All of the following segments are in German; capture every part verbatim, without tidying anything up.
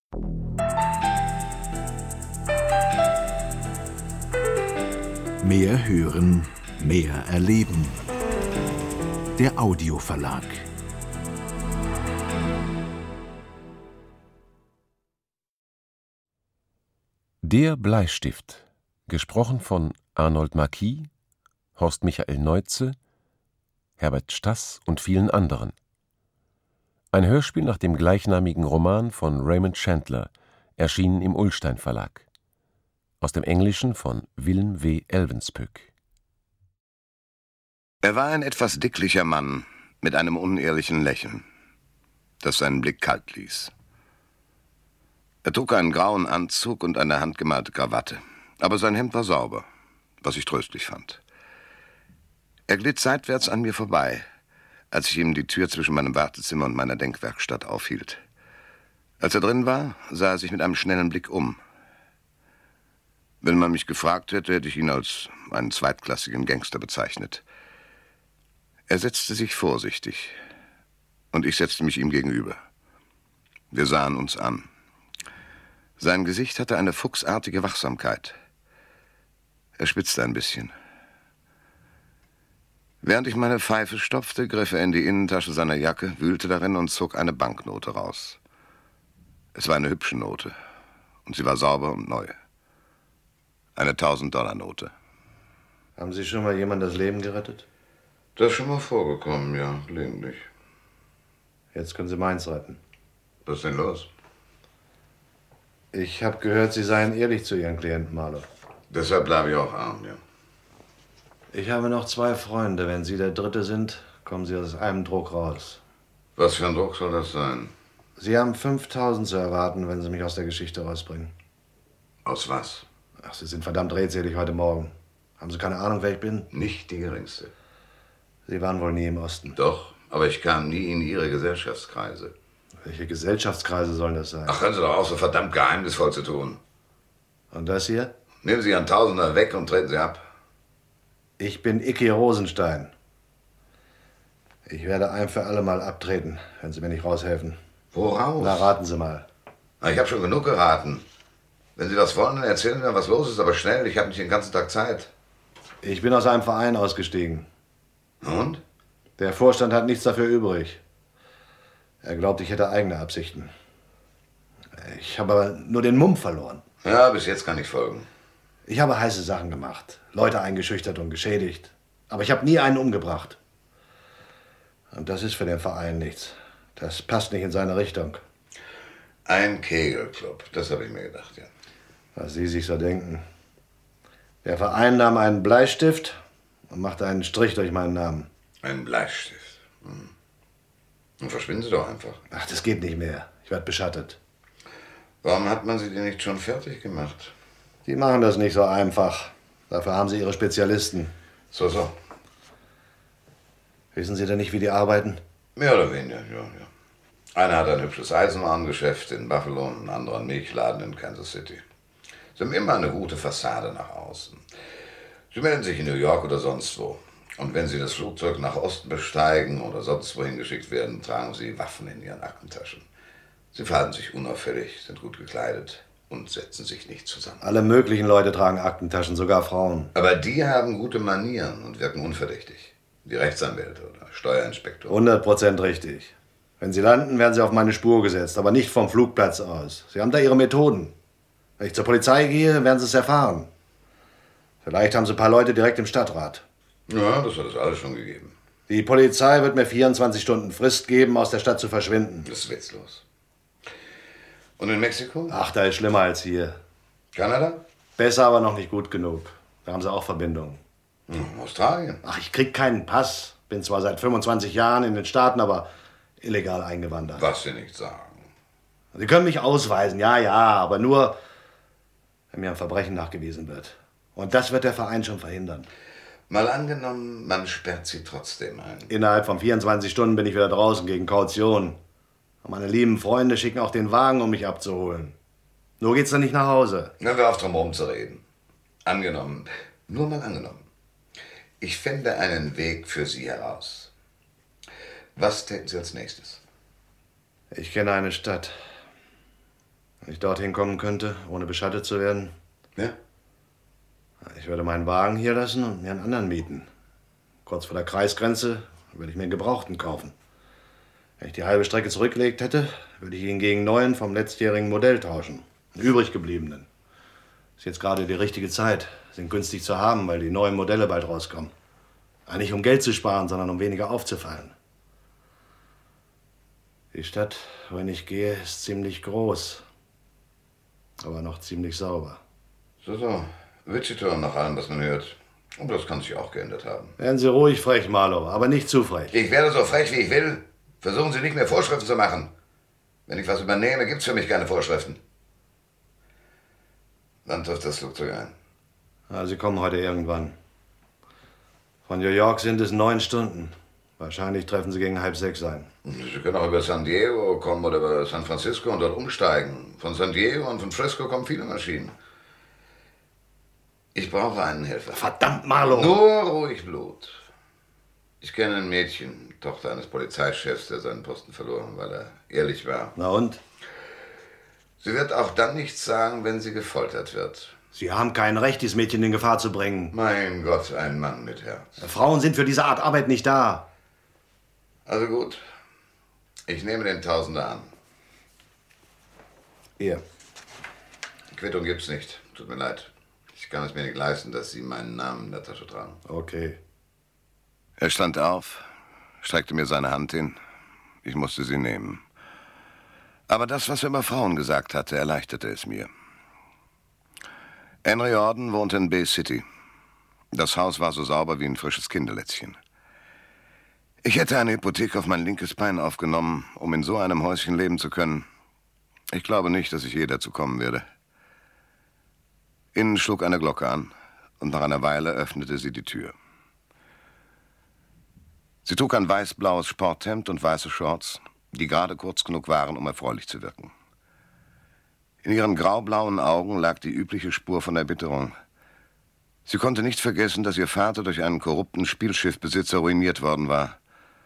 Mehr hören, mehr erleben. Der Audioverlag. Der Bleistift. Gesprochen von Arnold Marquis, Horst Michael Neutze, Herbert Staß und vielen anderen. Ein Hörspiel nach dem gleichnamigen Roman von Raymond Chandler, erschienen im Ullstein Verlag. Aus dem Englischen von Willem W. Elvenspöck. Er war ein etwas dicklicher Mann mit einem unehrlichen Lächeln, das seinen Blick kalt ließ. Er trug einen grauen Anzug und eine handgemalte Krawatte, aber sein Hemd war sauber, was ich tröstlich fand. Er glitt seitwärts an mir vorbei, als ich ihm die Tür zwischen meinem Wartezimmer und meiner Denkwerkstatt aufhielt. Als er drin war, sah er sich mit einem schnellen Blick um. Wenn man mich gefragt hätte, hätte ich ihn als einen zweitklassigen Gangster bezeichnet. Er setzte sich vorsichtig, und ich setzte mich ihm gegenüber. Wir sahen uns an. Sein Gesicht hatte eine fuchsartige Wachsamkeit. Er spitzte ein bisschen. Während ich meine Pfeife stopfte, griff er in die Innentasche seiner Jacke, wühlte darin und zog eine Banknote raus. Es war eine hübsche Note, und sie war sauber und neu. Eine tausend-Dollar-Note. Haben Sie schon mal jemand das Leben gerettet? Das ist schon mal vorgekommen, ja, gelegentlich. Jetzt können Sie meins retten. Was ist denn los? Ich habe gehört, Sie seien ehrlich zu Ihren Klienten, Marlow. Deshalb bleibe ich auch arm, ja. Ich habe noch zwei Freunde. Wenn Sie der Dritte sind, kommen Sie aus einem Druck raus. Was für ein Druck soll das sein? Sie haben fünftausend zu erwarten, wenn Sie mich aus der Geschichte rausbringen. Aus was? Ach, Sie sind verdammt redselig heute Morgen. Haben Sie keine Ahnung, wer ich bin? Nicht die geringste. Sie waren wohl nie im Osten. Doch, aber ich kam nie in Ihre Gesellschaftskreise. Welche Gesellschaftskreise sollen das sein? Ach, hören Sie doch auf, so verdammt geheimnisvoll zu tun. Und das hier? Nehmen Sie Ihren Tausender weg und treten Sie ab. Ich bin Icke Rosenstein. Ich werde ein für alle Mal abtreten, wenn Sie mir nicht raushelfen. Woraus? Na, raten Sie mal. Na, ich habe schon genug geraten. Wenn Sie das wollen, dann erzählen Sie mir, was los ist, aber schnell, ich habe nicht den ganzen Tag Zeit. Ich bin aus einem Verein ausgestiegen. Und? Der Vorstand hat nichts dafür übrig. Er glaubt, ich hätte eigene Absichten. Ich habe aber nur den Mumm verloren. Ja, bis jetzt kann ich folgen. Ich habe heiße Sachen gemacht, Leute eingeschüchtert und geschädigt. Aber ich habe nie einen umgebracht. Und das ist für den Verein nichts. Das passt nicht in seine Richtung. Ein Kegelclub, das habe ich mir gedacht, ja. Was Sie sich so denken. Der Verein nahm einen Bleistift und machte einen Strich durch meinen Namen. Ein Bleistift? Hm. Dann verschwinden Sie doch einfach. Ach, das geht nicht mehr. Ich werde beschattet. Warum hat man Sie denn nicht schon fertig gemacht? Die machen das nicht so einfach. Dafür haben sie ihre Spezialisten. So, so. Wissen Sie denn nicht, wie die arbeiten? Mehr oder weniger, ja, ja. Einer hat ein hübsches Eisenwarengeschäft in Buffalo und ein anderer einen Milchladen in Kansas City. Sie haben immer eine gute Fassade nach außen. Sie melden sich in New York oder sonst wo. Und wenn Sie das Flugzeug nach Osten besteigen oder sonst wohin geschickt werden, tragen Sie Waffen in Ihren Aktentaschen. Sie verhalten sich unauffällig, sind gut gekleidet und setzen sich nicht zusammen. Alle möglichen Leute tragen Aktentaschen, sogar Frauen. Aber die haben gute Manieren und wirken unverdächtig. Die Rechtsanwälte oder Steuerinspektoren. hundert Prozent richtig. Wenn Sie landen, werden Sie auf meine Spur gesetzt, aber nicht vom Flugplatz aus. Sie haben da Ihre Methoden. Wenn ich zur Polizei gehe, werden Sie es erfahren. Vielleicht haben Sie ein paar Leute direkt im Stadtrat. Ja, das hat es alles schon gegeben. Die Polizei wird mir vierundzwanzig Stunden Frist geben, aus der Stadt zu verschwinden. Das ist witzlos. Und in Mexiko? Ach, da ist schlimmer als hier. Kanada? Besser, aber noch nicht gut genug. Da haben Sie auch Verbindungen. Hm, Australien? Ach, ich krieg keinen Pass. Bin zwar seit fünfundzwanzig Jahren in den Staaten, aber illegal eingewandert. Was Sie nicht sagen. Sie können mich ausweisen, ja, ja, aber nur, wenn mir ein Verbrechen nachgewiesen wird. Und das wird der Verein schon verhindern. Mal angenommen, man sperrt Sie trotzdem ein. Innerhalb von vierundzwanzig Stunden bin ich wieder draußen gegen Kaution. Und meine lieben Freunde schicken auch den Wagen, um mich abzuholen. Nur geht's dann nicht nach Hause. Hören wir auf, drum rumzureden. Angenommen, nur mal angenommen. Ich fände einen Weg für Sie heraus. Was täten Sie als nächstes? Ich kenne eine Stadt. Wenn ich dorthin kommen könnte, ohne beschattet zu werden? Ja? Ich würde meinen Wagen hier lassen und mir einen anderen mieten. Kurz vor der Kreisgrenze würde ich mir einen Gebrauchten kaufen. Wenn ich die halbe Strecke zurückgelegt hätte, würde ich ihn gegen neuen vom letztjährigen Modell tauschen. Einen übrig gebliebenen. Ist jetzt gerade die richtige Zeit. Sind günstig zu haben, weil die neuen Modelle bald rauskommen. Nicht um Geld zu sparen, sondern um weniger aufzufallen. Die Stadt, wohin ich gehe, ist ziemlich groß. Aber noch ziemlich sauber. So, so. Wichita nach allem, was man hört. Und das kann sich auch geändert haben. Werden Sie ruhig frech, Marlow, aber nicht zu frech. Ich werde so frech, wie ich will. Versuchen Sie nicht mehr Vorschriften zu machen. Wenn ich was übernehme, gibt's für mich keine Vorschriften. Wann trifft das Flugzeug ein? Ja, Sie kommen heute irgendwann. Von New York sind es neun Stunden. Wahrscheinlich treffen Sie gegen halb sechs ein. Sie können auch über San Diego kommen oder über San Francisco und dort umsteigen. Von San Diego und von Frisco kommen viele Maschinen. Ich brauche einen Helfer. Verdammt, Marlow! Nur ruhig Blut. Ich kenne ein Mädchen, Tochter eines Polizeichefs, der seinen Posten verloren, weil er ehrlich war. Na und? Sie wird auch dann nichts sagen, wenn sie gefoltert wird. Sie haben kein Recht, dieses Mädchen in Gefahr zu bringen. Mein Gott, ein Mann mit Herz. Frauen sind für diese Art Arbeit nicht da. Also gut, ich nehme den Tausender an. Hier. Quittung gibt's nicht, tut mir leid. Ich kann es mir nicht leisten, dass Sie meinen Namen in der Tasche tragen. Okay. Er stand auf, streckte mir seine Hand hin. Ich musste sie nehmen. Aber das, was er über Frauen gesagt hatte, erleichterte es mir. Henry Orden wohnte in Bay City. Das Haus war so sauber wie ein frisches Kinderlätzchen. Ich hätte eine Hypothek auf mein linkes Bein aufgenommen, um in so einem Häuschen leben zu können. Ich glaube nicht, dass ich je dazu kommen werde. Innen schlug eine Glocke an und nach einer Weile öffnete sie die Tür. Sie trug ein weiß-blaues Sporthemd und weiße Shorts, die gerade kurz genug waren, um erfreulich zu wirken. In ihren graublauen Augen lag die übliche Spur von Erbitterung. Sie konnte nicht vergessen, dass ihr Vater durch einen korrupten Spielschiffbesitzer ruiniert worden war.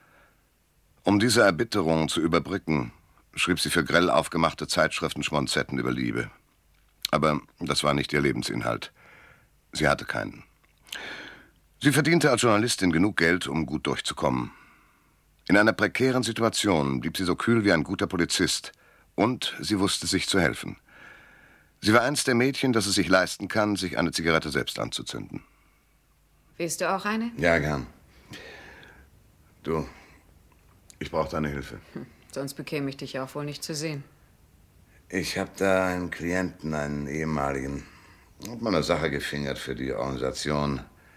Um diese Erbitterung zu überbrücken, schrieb sie für grell aufgemachte Zeitschriften Schmonzetten über Liebe. Aber das war nicht ihr Lebensinhalt. Sie hatte keinen. Sie verdiente als Journalistin genug Geld, um gut durchzukommen. In einer prekären Situation blieb sie so kühl wie ein guter Polizist. Und sie wusste sich zu helfen. Sie war eins der Mädchen, das es sich leisten kann, sich eine Zigarette selbst anzuzünden. Willst du auch eine? Ja, gern. Du, ich brauche deine Hilfe. Hm, sonst bekäme ich dich auch wohl nicht zu sehen. Ich habe da einen Klienten, einen ehemaligen. Hab mal eine Sache gefingert für die Organisation.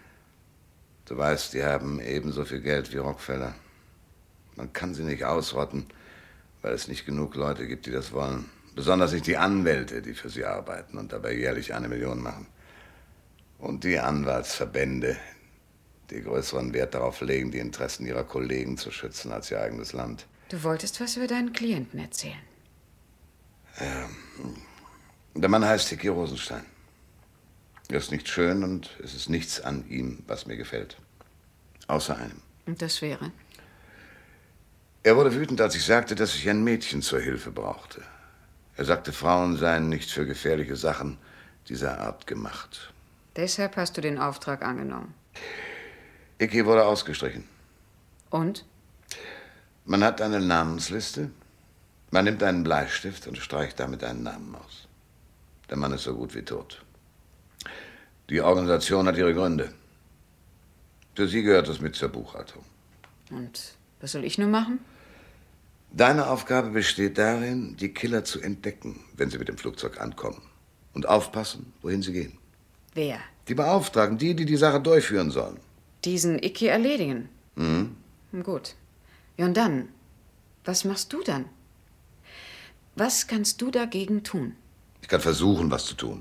Du weißt, die haben ebenso viel Geld wie Rockefeller. Man kann sie nicht ausrotten, weil es nicht genug Leute gibt, die das wollen. Besonders nicht die Anwälte, die für sie arbeiten und dabei jährlich eine Million machen. Und die Anwaltsverbände, die größeren Wert darauf legen, die Interessen ihrer Kollegen zu schützen als ihr eigenes Land. Du wolltest was über deinen Klienten erzählen. Ähm, der Mann heißt Hickey Rosenstein. Er ist nicht schön und es ist nichts an ihm, was mir gefällt. Außer einem. Und das wäre? Er wurde wütend, als ich sagte, dass ich ein Mädchen zur Hilfe brauchte. Er sagte, Frauen seien nicht für gefährliche Sachen dieser Art gemacht. Deshalb hast du den Auftrag angenommen. Hickey wurde ausgestrichen. Und? Man hat eine Namensliste. Man nimmt einen Bleistift und streicht damit einen Namen aus. Der Mann ist so gut wie tot. Die Organisation hat ihre Gründe. Für sie gehört es mit zur Buchhaltung. Und was soll ich nun machen? Deine Aufgabe besteht darin, die Killer zu entdecken, wenn sie mit dem Flugzeug ankommen. Und aufpassen, wohin sie gehen. Wer? Die Beauftragten, die, die die Sache durchführen sollen. Diesen Hickey erledigen? Mhm. Gut. Ja, und dann? Was machst du dann? Was kannst du dagegen tun? Ich kann versuchen, was zu tun.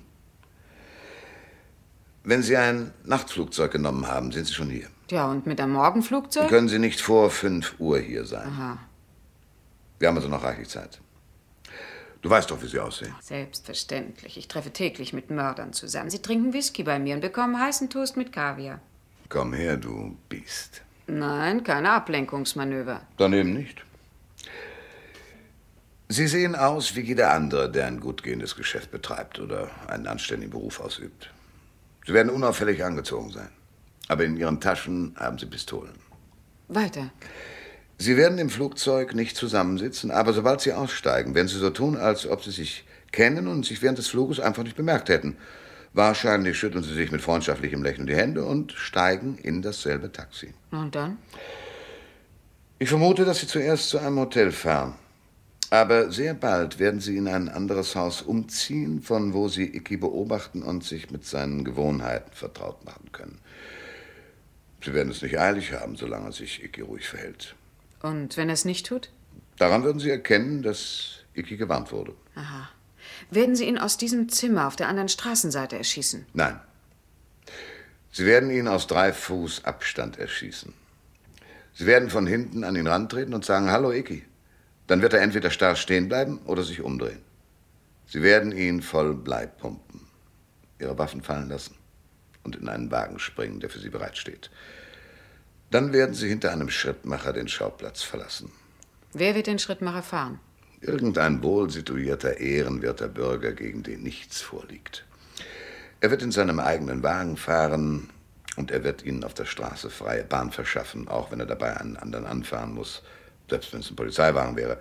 Wenn Sie ein Nachtflugzeug genommen haben, sind Sie schon hier. Ja, und mit einem Morgenflugzeug? Dann können Sie nicht vor fünf Uhr hier sein. Aha. Wir haben also noch reichlich Zeit. Du weißt doch, wie sie aussehen. Selbstverständlich. Ich treffe täglich mit Mördern zusammen. Sie trinken Whisky bei mir und bekommen heißen Toast mit Kaviar. Komm her, du Biest. Nein, keine Ablenkungsmanöver. Daneben nicht. Sie sehen aus wie jeder andere, der ein gut gehendes Geschäft betreibt oder einen anständigen Beruf ausübt. Sie werden unauffällig angezogen sein. Aber in Ihren Taschen haben Sie Pistolen. Weiter. Sie werden im Flugzeug nicht zusammensitzen, aber sobald Sie aussteigen, werden Sie so tun, als ob Sie sich kennen und sich während des Fluges einfach nicht bemerkt hätten. Wahrscheinlich schütteln Sie sich mit freundschaftlichem Lächeln die Hände und steigen in dasselbe Taxi. Und dann? Ich vermute, dass Sie zuerst zu einem Hotel fahren. Aber sehr bald werden Sie in ein anderes Haus umziehen, von wo Sie Icky beobachten und sich mit seinen Gewohnheiten vertraut machen können. Sie werden es nicht eilig haben, solange sich Icky ruhig verhält. Und wenn er es nicht tut? Daran würden Sie erkennen, dass Icky gewarnt wurde. Aha. Werden Sie ihn aus diesem Zimmer auf der anderen Straßenseite erschießen? Nein. Sie werden ihn aus drei Fuß Abstand erschießen. Sie werden von hinten an ihn rantreten und sagen, hallo Icky. Dann wird er entweder starr stehen bleiben oder sich umdrehen. Sie werden ihn voll Blei pumpen, Ihre Waffen fallen lassen und in einen Wagen springen, der für Sie bereitsteht. Dann werden Sie hinter einem Schrittmacher den Schauplatz verlassen. Wer wird den Schrittmacher fahren? Irgendein wohlsituierter, ehrenwerter Bürger, gegen den nichts vorliegt. Er wird in seinem eigenen Wagen fahren und er wird Ihnen auf der Straße freie Bahn verschaffen, auch wenn er dabei einen anderen anfahren muss, selbst wenn es ein Polizeiwagen wäre.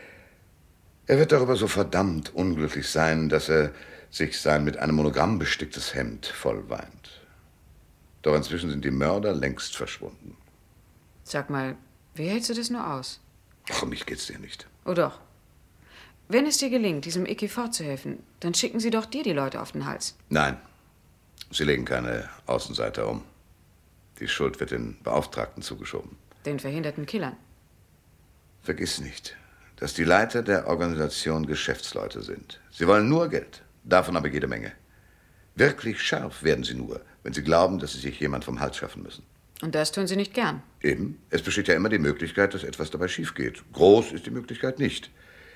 Er wird darüber so verdammt unglücklich sein, dass er sich sein mit einem Monogramm besticktes Hemd voll weint. Doch inzwischen sind die Mörder längst verschwunden. Sag mal, wie hältst du das nur aus? Ach, um mich geht's dir nicht. Oh doch. Wenn es dir gelingt, diesem Icky fortzuhelfen, dann schicken sie doch dir die Leute auf den Hals. Nein, sie legen keine Außenseiter um. Die Schuld wird den Beauftragten zugeschoben. Den verhinderten Killern. Vergiss nicht, dass die Leiter der Organisation Geschäftsleute sind. Sie wollen nur Geld, davon aber jede Menge. Wirklich scharf werden sie nur, wenn sie glauben, dass sie sich jemand vom Hals schaffen müssen. Und das tun sie nicht gern. Eben. Es besteht ja immer die Möglichkeit, dass etwas dabei schief geht. Groß ist die Möglichkeit nicht.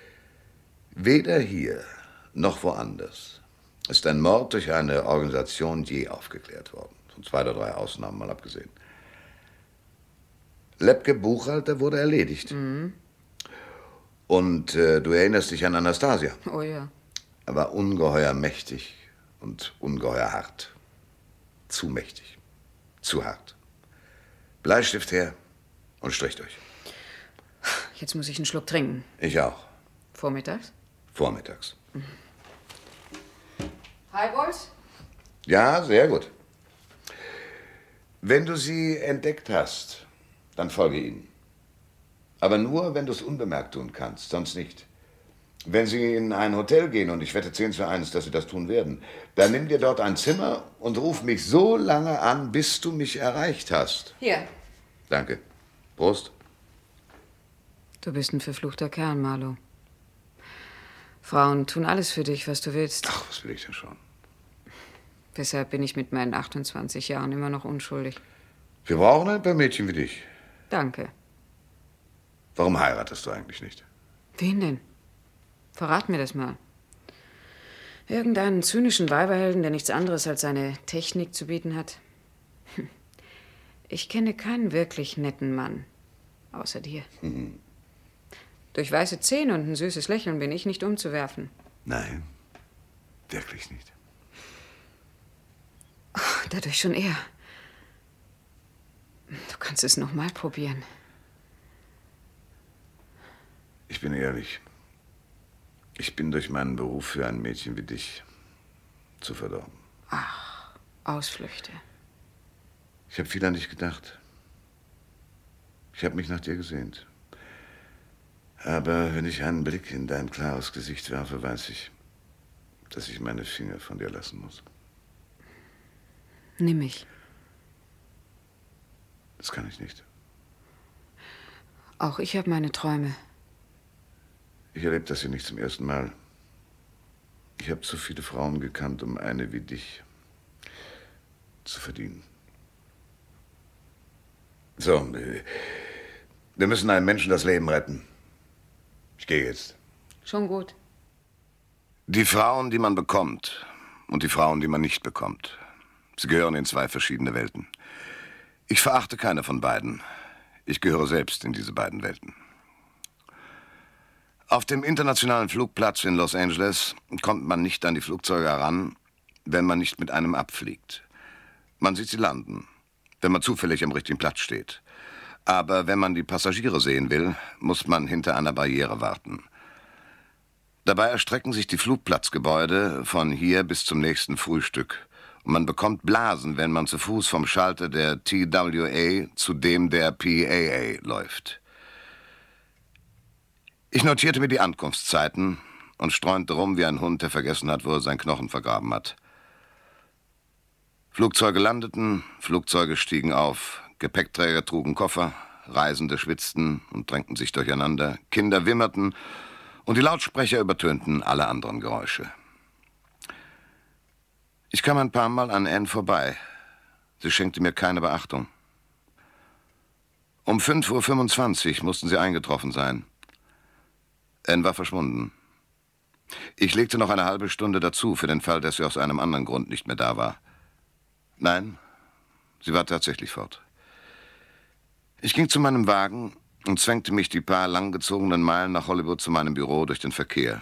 Weder hier noch woanders ist ein Mord durch eine Organisation je aufgeklärt worden. Von zwei oder drei Ausnahmen mal abgesehen. Lepke Buchhalter wurde erledigt. Mhm. Und äh, du erinnerst dich an Anastasia. Oh ja. Er war ungeheuer mächtig und ungeheuer hart. Zu mächtig. Zu hart. Bleistift her und strich durch. Jetzt muss ich einen Schluck trinken. Ich auch. Vormittags? Vormittags. Mhm. Highballs? Ja, sehr gut. Wenn du sie entdeckt hast, dann folge ihnen. Aber nur, wenn du es unbemerkt tun kannst, sonst nicht. Wenn sie in ein Hotel gehen, und ich wette zehn zu eins, dass sie das tun werden, dann nimm dir dort ein Zimmer und ruf mich so lange an, bis du mich erreicht hast. Hier. Danke. Prost. Du bist ein verfluchter Kerl, Marlo. Frauen tun alles für dich, was du willst. Ach, was will ich denn schon? Weshalb bin ich mit meinen achtundzwanzig Jahren immer noch unschuldig? Wir brauchen ein paar Mädchen wie dich. Danke. Warum heiratest du eigentlich nicht? Wen denn? Verrat mir das mal. Irgendeinen zynischen Weiberhelden, der nichts anderes als seine Technik zu bieten hat? Hm. Ich kenne keinen wirklich netten Mann. Außer dir. Mhm. Durch weiße Zähne und ein süßes Lächeln bin ich nicht umzuwerfen. Nein, wirklich nicht. Oh, dadurch schon eher. Du kannst es noch mal probieren. Ich bin ehrlich. Ich bin durch meinen Beruf für ein Mädchen wie dich zu verdorben. Ach, Ausflüchte. Ich habe viel an dich gedacht. Ich habe mich nach dir gesehnt. Aber wenn ich einen Blick in dein klares Gesicht werfe, weiß ich, dass ich meine Finger von dir lassen muss. Nimm mich. Das kann ich nicht. Auch ich habe meine Träume. Ich erlebe das hier nicht zum ersten Mal. Ich habe zu viele Frauen gekannt, um eine wie dich zu verdienen. So, wir müssen einem Menschen das Leben retten. Ich gehe jetzt. Schon gut. Die Frauen, die man bekommt und die Frauen, die man nicht bekommt, sie gehören in zwei verschiedene Welten. Ich verachte keine von beiden. Ich gehöre selbst in diese beiden Welten. Auf dem internationalen Flugplatz in Los Angeles kommt man nicht an die Flugzeuge heran, wenn man nicht mit einem abfliegt. Man sieht sie landen, wenn man zufällig am richtigen Platz steht. Aber wenn man die Passagiere sehen will, muss man hinter einer Barriere warten. Dabei erstrecken sich die Flugplatzgebäude von hier bis zum nächsten Frühstück. Und man bekommt Blasen, wenn man zu Fuß vom Schalter der T W A zu dem der P A A läuft. Ich notierte mir die Ankunftszeiten und streunte rum wie ein Hund, der vergessen hat, wo er seinen Knochen vergraben hat. Flugzeuge landeten, Flugzeuge stiegen auf, Gepäckträger trugen Koffer, Reisende schwitzten und drängten sich durcheinander, Kinder wimmerten und die Lautsprecher übertönten alle anderen Geräusche. Ich kam ein paar Mal an Anne vorbei. Sie schenkte mir keine Beachtung. Um fünf Uhr fünfundzwanzig mussten sie eingetroffen sein. Anne war verschwunden. Ich legte noch eine halbe Stunde dazu, für den Fall, dass sie aus einem anderen Grund nicht mehr da war. Nein, sie war tatsächlich fort. Ich ging zu meinem Wagen und zwängte mich die paar langgezogenen Meilen nach Hollywood zu meinem Büro durch den Verkehr.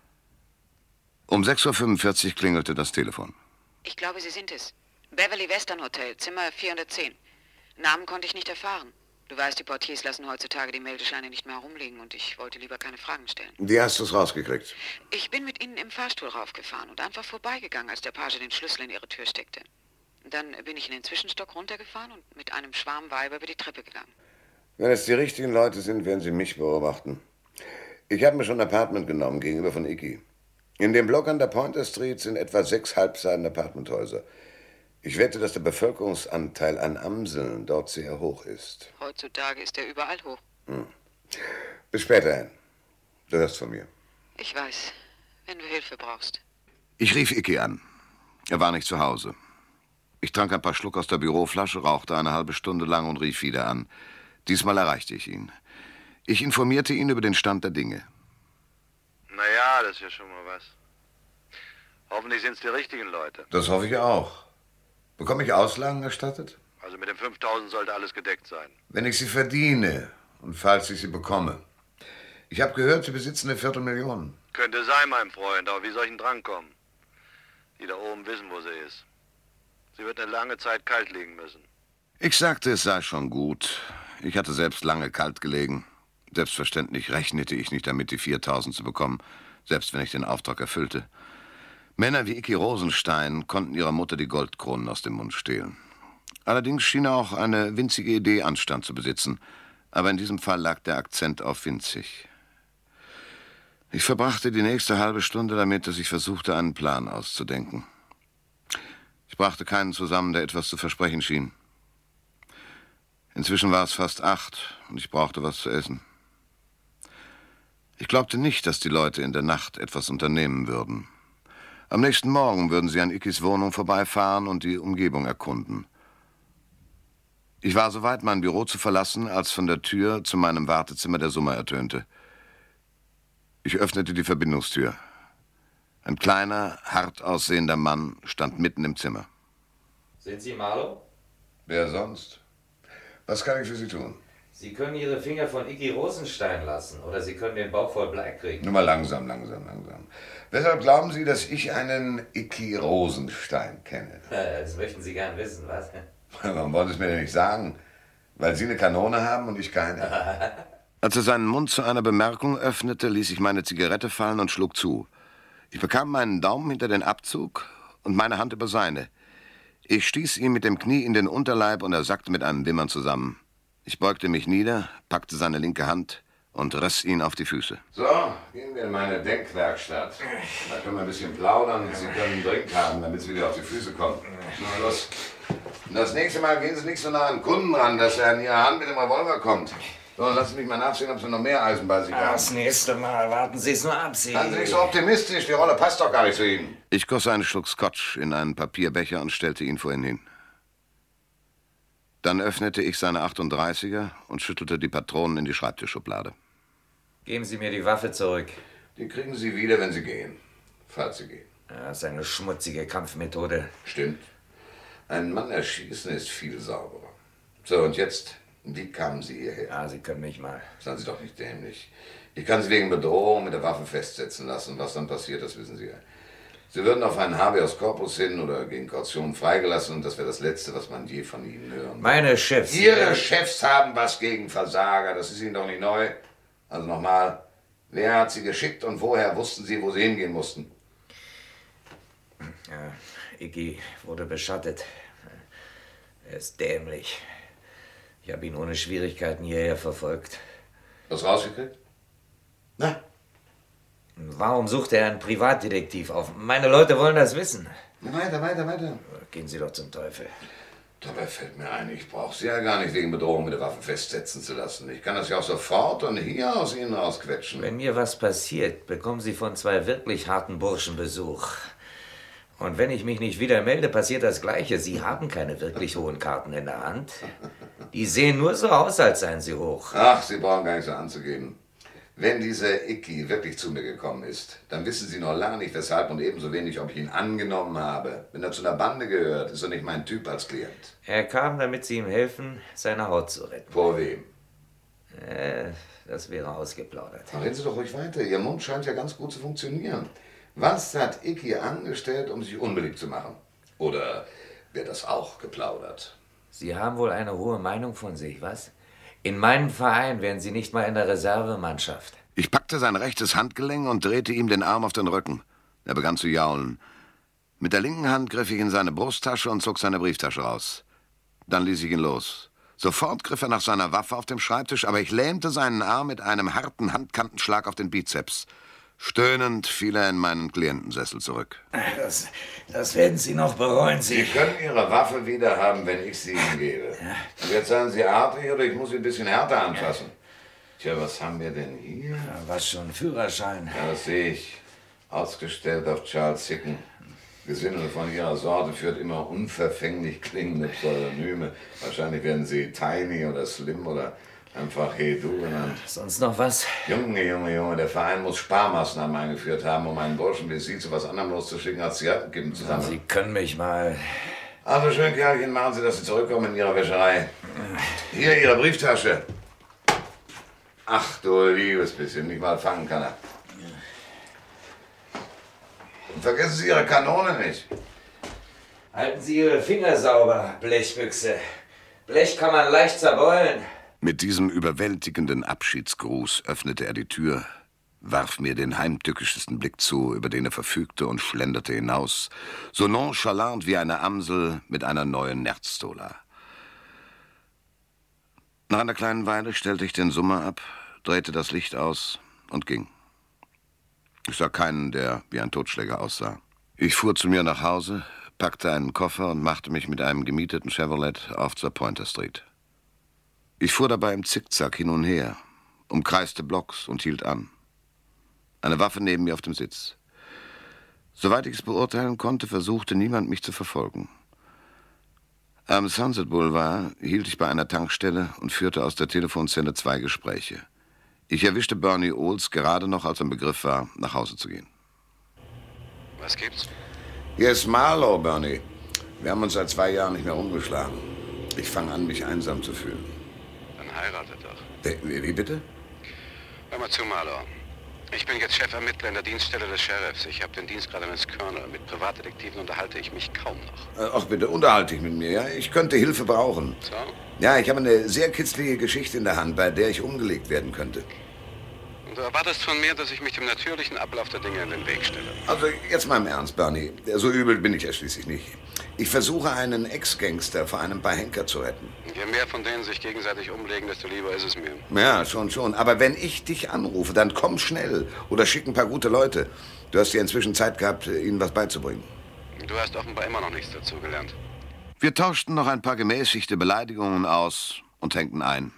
Um sechs Uhr fünfundvierzig klingelte das Telefon. Ich glaube, Sie sind es. Beverly Western Hotel, Zimmer vierhundertzehn. Namen konnte ich nicht erfahren. Du weißt, die Portiers lassen heutzutage die Meldescheine nicht mehr herumliegen und ich wollte lieber keine Fragen stellen. Wie hast du es rausgekriegt? Ich bin mit Ihnen im Fahrstuhl raufgefahren und einfach vorbeigegangen, als der Page den Schlüssel in Ihre Tür steckte. Dann bin ich in den Zwischenstock runtergefahren und mit einem Schwarm Weiber über die Treppe gegangen. Wenn es die richtigen Leute sind, werden sie mich beobachten. Ich habe mir schon ein Apartment genommen, gegenüber von Icky. In dem Block an der Pointer Street sind etwa sechs halbseiten Apartmenthäuser. Ich wette, dass der Bevölkerungsanteil an Amseln dort sehr hoch ist. Heutzutage ist er überall hoch. Hm. Bis später, Anne. Du hörst von mir. Ich weiß, wenn du Hilfe brauchst. Ich rief Icky an. Er war nicht zu Hause. Ich trank ein paar Schluck aus der Büroflasche, rauchte eine halbe Stunde lang und rief wieder an. Diesmal erreichte ich ihn. Ich informierte ihn über den Stand der Dinge. Na ja, das ist ja schon mal was. Hoffentlich sind es die richtigen Leute. Das hoffe ich auch. Bekomme ich Auslagen erstattet? Also mit den fünftausend sollte alles gedeckt sein. Wenn ich sie verdiene und falls ich sie bekomme. Ich habe gehört, Sie besitzen eine Viertelmillion. Könnte sein, mein Freund, aber wie soll ich denn drankommen? Die da oben wissen, wo sie ist. Sie wird eine lange Zeit kalt liegen müssen. Ich sagte, es sei schon gut. Ich hatte selbst lange kalt gelegen. Selbstverständlich rechnete ich nicht damit, die viertausend zu bekommen, selbst wenn ich den Auftrag erfüllte. Männer wie Icky Rosenstein konnten ihrer Mutter die Goldkronen aus dem Mund stehlen. Allerdings schien er auch eine winzige Idee Anstand zu besitzen. Aber in diesem Fall lag der Akzent auf winzig. Ich verbrachte die nächste halbe Stunde damit, dass ich versuchte, einen Plan auszudenken. Ich brachte keinen zusammen, der etwas zu versprechen schien. Inzwischen war es fast acht und ich brauchte was zu essen. Ich glaubte nicht, dass die Leute in der Nacht etwas unternehmen würden. Am nächsten Morgen würden sie an Ickys Wohnung vorbeifahren und die Umgebung erkunden. Ich war so weit, mein Büro zu verlassen, als von der Tür zu meinem Wartezimmer der Summer ertönte. Ich öffnete die Verbindungstür. Ein kleiner, hart aussehender Mann stand mitten im Zimmer. Sind Sie Marlowe? Wer sonst? Was kann ich für Sie tun? Sie können Ihre Finger von Icky Rosenstein lassen oder Sie können den Bauch voll Blei kriegen. Nur mal langsam, langsam, langsam. Weshalb glauben Sie, dass ich einen Icky Rosenstein kenne? Das möchten Sie gern wissen, was? Warum wollen Sie es mir denn nicht sagen? Weil Sie eine Kanone haben und ich keine. Als er seinen Mund zu einer Bemerkung öffnete, ließ ich meine Zigarette fallen und schlug zu. Ich bekam meinen Daumen hinter den Abzug und meine Hand über seine. Ich stieß ihm mit dem Knie in den Unterleib und er sackte mit einem Wimmern zusammen. Ich beugte mich nieder, packte seine linke Hand und riss ihn auf die Füße. So, gehen wir in meine Denkwerkstatt. Da können wir ein bisschen plaudern und Sie können einen Drink haben, damit Sie wieder auf die Füße kommen. Na los. Und das nächste Mal gehen Sie nicht so nah an den Kunden ran, dass er in Ihre Hand mit dem Revolver kommt. So, lassen Sie mich mal nachsehen, ob Sie noch mehr Eisen bei sich haben. Das nächste Mal warten Sie es nur ab, Sie. Seien Sie nicht so optimistisch, die Rolle passt doch gar nicht zu Ihnen. Ich goss einen Schluck Scotch in einen Papierbecher und stellte ihn vor ihn hin. Dann öffnete ich seine achtunddreißiger und schüttelte die Patronen in die Schreibtischschublade. Geben Sie mir die Waffe zurück. Die kriegen Sie wieder, wenn Sie gehen. Falls Sie gehen. Ja, das ist eine schmutzige Kampfmethode. Stimmt. Einen Mann erschießen ist viel sauberer. So, und jetzt, wie kamen Sie hierher? Ja, Sie können mich mal. Seien Sie doch nicht dämlich. Ich kann Sie wegen Bedrohung mit der Waffe festsetzen lassen. Was dann passiert, das wissen Sie ja. Sie würden auf einen Habeas Corpus hin oder gegen Kaution freigelassen und das wäre das Letzte, was man je von Ihnen hören. Meine Chefs... Ihre Chefs haben was gegen Versager, das ist Ihnen doch nicht neu. Also nochmal, wer hat Sie geschickt und woher wussten Sie, wo Sie hingehen mussten? Ja, Iggy wurde beschattet. Er ist dämlich. Ich habe ihn ohne Schwierigkeiten hierher verfolgt. Was rausgekriegt? Na? Warum sucht er einen Privatdetektiv auf? Meine Leute wollen das wissen. Weiter, weiter, weiter. Gehen Sie doch zum Teufel. Dabei fällt mir ein, ich brauche Sie ja gar nicht wegen Bedrohung mit der Waffe festsetzen zu lassen. Ich kann das ja auch sofort und hier aus Ihnen rausquetschen. Wenn mir was passiert, bekommen Sie von zwei wirklich harten Burschen Besuch. Und wenn ich mich nicht wieder melde, passiert das Gleiche. Sie haben keine wirklich hohen Karten in der Hand. Die sehen nur so aus, als seien sie hoch. Ach, Sie brauchen gar nicht so anzugeben. Wenn dieser Iggy wirklich zu mir gekommen ist, dann wissen Sie noch lange nicht, weshalb und ebenso wenig, ob ich ihn angenommen habe. Wenn er zu einer Bande gehört, ist er nicht mein Typ als Klient. Er kam, damit Sie ihm helfen, seine Haut zu retten. Vor wem? Äh, das wäre ausgeplaudert. Ach, reden Sie doch ruhig weiter. Ihr Mund scheint ja ganz gut zu funktionieren. Was hat Iggy angestellt, um sich unbeliebt zu machen? Oder wird das auch geplaudert? Sie haben wohl eine hohe Meinung von sich, was? In meinem Verein wären Sie nicht mal in der Reservemannschaft. Ich packte sein rechtes Handgelenk und drehte ihm den Arm auf den Rücken. Er begann zu jaulen. Mit der linken Hand griff ich in seine Brusttasche und zog seine Brieftasche raus. Dann ließ ich ihn los. Sofort griff er nach seiner Waffe auf dem Schreibtisch, aber ich lähmte seinen Arm mit einem harten Handkantenschlag auf den Bizeps. Stöhnend fiel er in meinen Klientensessel zurück. Das, das werden Sie noch bereuen, Sie... Sie können Ihre Waffe wieder haben, wenn ich sie Ihnen gebe. Und jetzt seien Sie artig oder ich muss Sie ein bisschen härter anfassen. Tja, was haben wir denn hier? Ja, was schon, Führerschein. Ja, das sehe ich. Ausgestellt auf Charles Hicken. Gesindel von Ihrer Sorte führt immer unverfänglich klingende Pseudonyme. Wahrscheinlich werden Sie Tiny oder Slim oder einfach Hey Du genannt. Sonst noch was? Junge, Junge, Junge, der Verein muss Sparmaßnahmen eingeführt haben, um einen Burschen wie Sie zu was anderem loszuschicken, als Zigarettenkippen zu sammeln. Sie können mich mal... Also schön, Kerlchen, machen Sie, dass Sie zurückkommen in Ihrer Wäscherei. Hier, Ihre Brieftasche. Ach du liebes bisschen, nicht mal fangen kann er. Und vergessen Sie Ihre Kanone nicht. Halten Sie Ihre Finger sauber, Blechbüchse. Blech kann man leicht zerbeulen. Mit diesem überwältigenden Abschiedsgruß öffnete er die Tür, warf mir den heimtückischsten Blick zu, über den er verfügte, und schlenderte hinaus, so nonchalant wie eine Amsel mit einer neuen Nerzstola. Nach einer kleinen Weile stellte ich den Summer ab, drehte das Licht aus und ging. Ich sah keinen, der wie ein Totschläger aussah. Ich fuhr zu mir nach Hause, packte einen Koffer und machte mich mit einem gemieteten Chevrolet auf zur Pointer Street. Ich fuhr dabei im Zickzack hin und her, umkreiste Blocks und hielt an. Eine Waffe neben mir auf dem Sitz. Soweit ich es beurteilen konnte, versuchte niemand, mich zu verfolgen. Am Sunset Boulevard hielt ich bei einer Tankstelle und führte aus der Telefonzelle zwei Gespräche. Ich erwischte Bernie Olds gerade noch, als er im Begriff war, nach Hause zu gehen. Was gibt's? Hier ist Marlowe, Bernie. Wir haben uns seit zwei Jahren nicht mehr rumgeschlagen. Ich fange an, mich einsam zu fühlen. Dann heiratet doch. Wie, wie bitte? Hör mal zu, Marlowe. Ich bin jetzt Chefermittler in der Dienststelle des Sheriffs. Ich habe den Dienst gerade als Colonel. Mit Privatdetektiven unterhalte ich mich kaum noch. Ach bitte, unterhalte dich mit mir, ja? Ich könnte Hilfe brauchen. So? Ja, ich habe eine sehr kitzlige Geschichte in der Hand, bei der ich umgelegt werden könnte. Und du erwartest von mir, dass ich mich dem natürlichen Ablauf der Dinge in den Weg stelle. Also jetzt mal im Ernst, Bernie. So übel bin ich ja schließlich nicht. Ich versuche, einen Ex-Gangster vor einem paar Henker zu retten. Je mehr von denen sich gegenseitig umlegen, desto lieber ist es mir. Ja, schon, schon. Aber wenn ich dich anrufe, dann komm schnell. Oder schick ein paar gute Leute. Du hast ja inzwischen Zeit gehabt, ihnen was beizubringen. Du hast offenbar immer noch nichts dazugelernt. Wir tauschten noch ein paar gemäßigte Beleidigungen aus und hängten ein.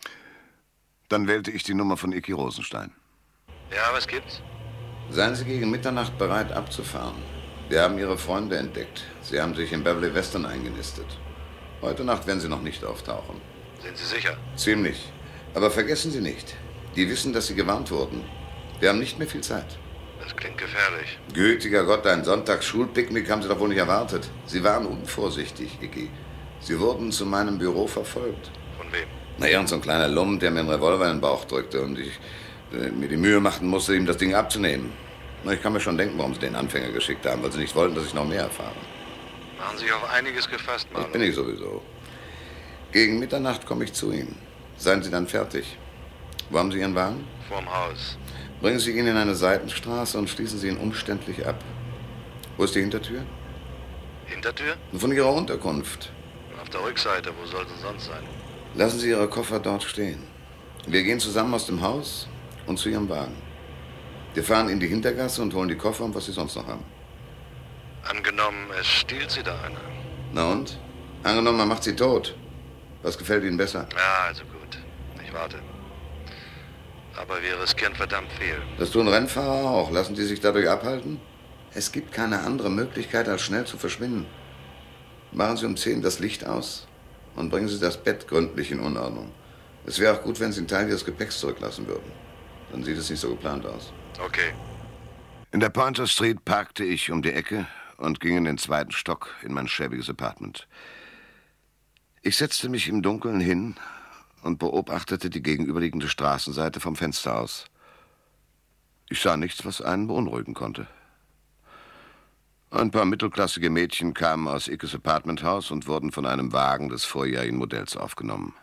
Dann wählte ich die Nummer von Iggy Rosenstein. Ja, was gibt's? Seien Sie gegen Mitternacht bereit, abzufahren. Wir haben Ihre Freunde entdeckt. Sie haben sich in Beverly Western eingenistet. Heute Nacht werden Sie noch nicht auftauchen. Sind Sie sicher? Ziemlich. Aber vergessen Sie nicht, die wissen, dass Sie gewarnt wurden. Wir haben nicht mehr viel Zeit. Das klingt gefährlich. Gütiger Gott, ein Sonntags-Schulpicknick haben Sie doch wohl nicht erwartet. Sie waren unvorsichtig, Iggy. Sie wurden zu meinem Büro verfolgt. Von wem? Na, irgend so ein kleiner Lump, der mir einen Revolver in den Bauch drückte. Und ich äh, mir die Mühe machten musste, ihm das Ding abzunehmen. Na, ich kann mir schon denken, warum sie den Anfänger geschickt haben, weil sie nicht wollten, dass ich noch mehr erfahre. Machen sich auf einiges gefasst, Marlow. Das bin ich sowieso. Gegen Mitternacht komme ich zu Ihnen. Seien Sie dann fertig. Wo haben Sie Ihren Wagen? Vorm Haus. Bringen Sie ihn in eine Seitenstraße und schließen Sie ihn umständlich ab. Wo ist die Hintertür? Hintertür? Von Ihrer Unterkunft. Auf der Rückseite, wo soll sie sonst sein? Lassen Sie Ihre Koffer dort stehen. Wir gehen zusammen aus dem Haus und zu Ihrem Wagen. Wir fahren in die Hintergasse und holen die Koffer und was Sie sonst noch haben. Angenommen, es stiehlt sie da einer. Na und? Angenommen, man macht sie tot. Was gefällt Ihnen besser? Ja, also gut. Ich warte. Aber wir riskieren verdammt viel. Das tun Rennfahrer auch. Lassen die sich dadurch abhalten? Es gibt keine andere Möglichkeit, als schnell zu verschwinden. Machen Sie um zehn das Licht aus und bringen Sie das Bett gründlich in Unordnung. Es wäre auch gut, wenn Sie einen Teil Ihres Gepäcks zurücklassen würden. Dann sieht es nicht so geplant aus. Okay. In der Pointer Street parkte ich um die Ecke und ging in den zweiten Stock in mein schäbiges Apartment. Ich setzte mich im Dunkeln hin und beobachtete die gegenüberliegende Straßenseite vom Fenster aus. Ich sah nichts, was einen beunruhigen konnte. Ein paar mittelklassige Mädchen kamen aus Ickes Apartmenthaus und wurden von einem Wagen des vorjährigen Modells aufgenommen.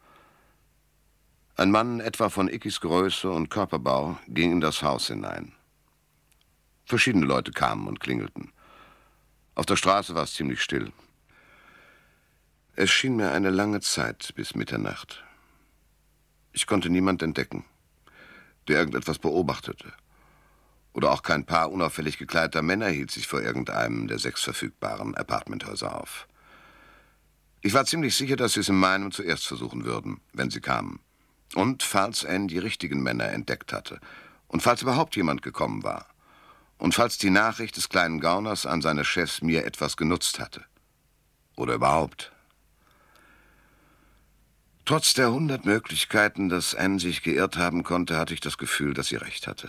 Ein Mann etwa von Ickes Größe und Körperbau ging in das Haus hinein. Verschiedene Leute kamen und klingelten. Auf der Straße war es ziemlich still. Es schien mir eine lange Zeit bis Mitternacht. Ich konnte niemand entdecken, der irgendetwas beobachtete. Oder auch kein Paar unauffällig gekleideter Männer hielt sich vor irgendeinem der sechs verfügbaren Apartmenthäuser auf. Ich war ziemlich sicher, dass sie es in meinem zuerst versuchen würden, wenn sie kamen. Und falls Anne die richtigen Männer entdeckt hatte. Und falls überhaupt jemand gekommen war. Und falls die Nachricht des kleinen Gauners an seine Chefs mir etwas genutzt hatte. Oder überhaupt. Trotz der hundert Möglichkeiten, dass Anne sich geirrt haben konnte, hatte ich das Gefühl, dass sie recht hatte.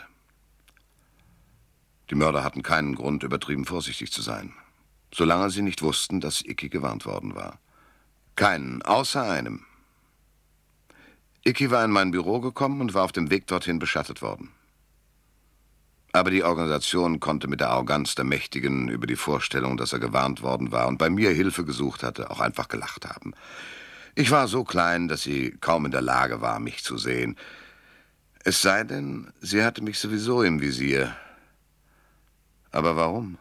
Die Mörder hatten keinen Grund, übertrieben vorsichtig zu sein. Solange sie nicht wussten, dass Icky gewarnt worden war. Keinen, außer einem. Icky war in mein Büro gekommen und war auf dem Weg dorthin beschattet worden. Aber die Organisation konnte mit der Arroganz der Mächtigen über die Vorstellung, dass er gewarnt worden war und bei mir Hilfe gesucht hatte, auch einfach gelacht haben. Ich war so klein, dass sie kaum in der Lage war, mich zu sehen. Es sei denn, sie hatte mich sowieso im Visier. Aber warum?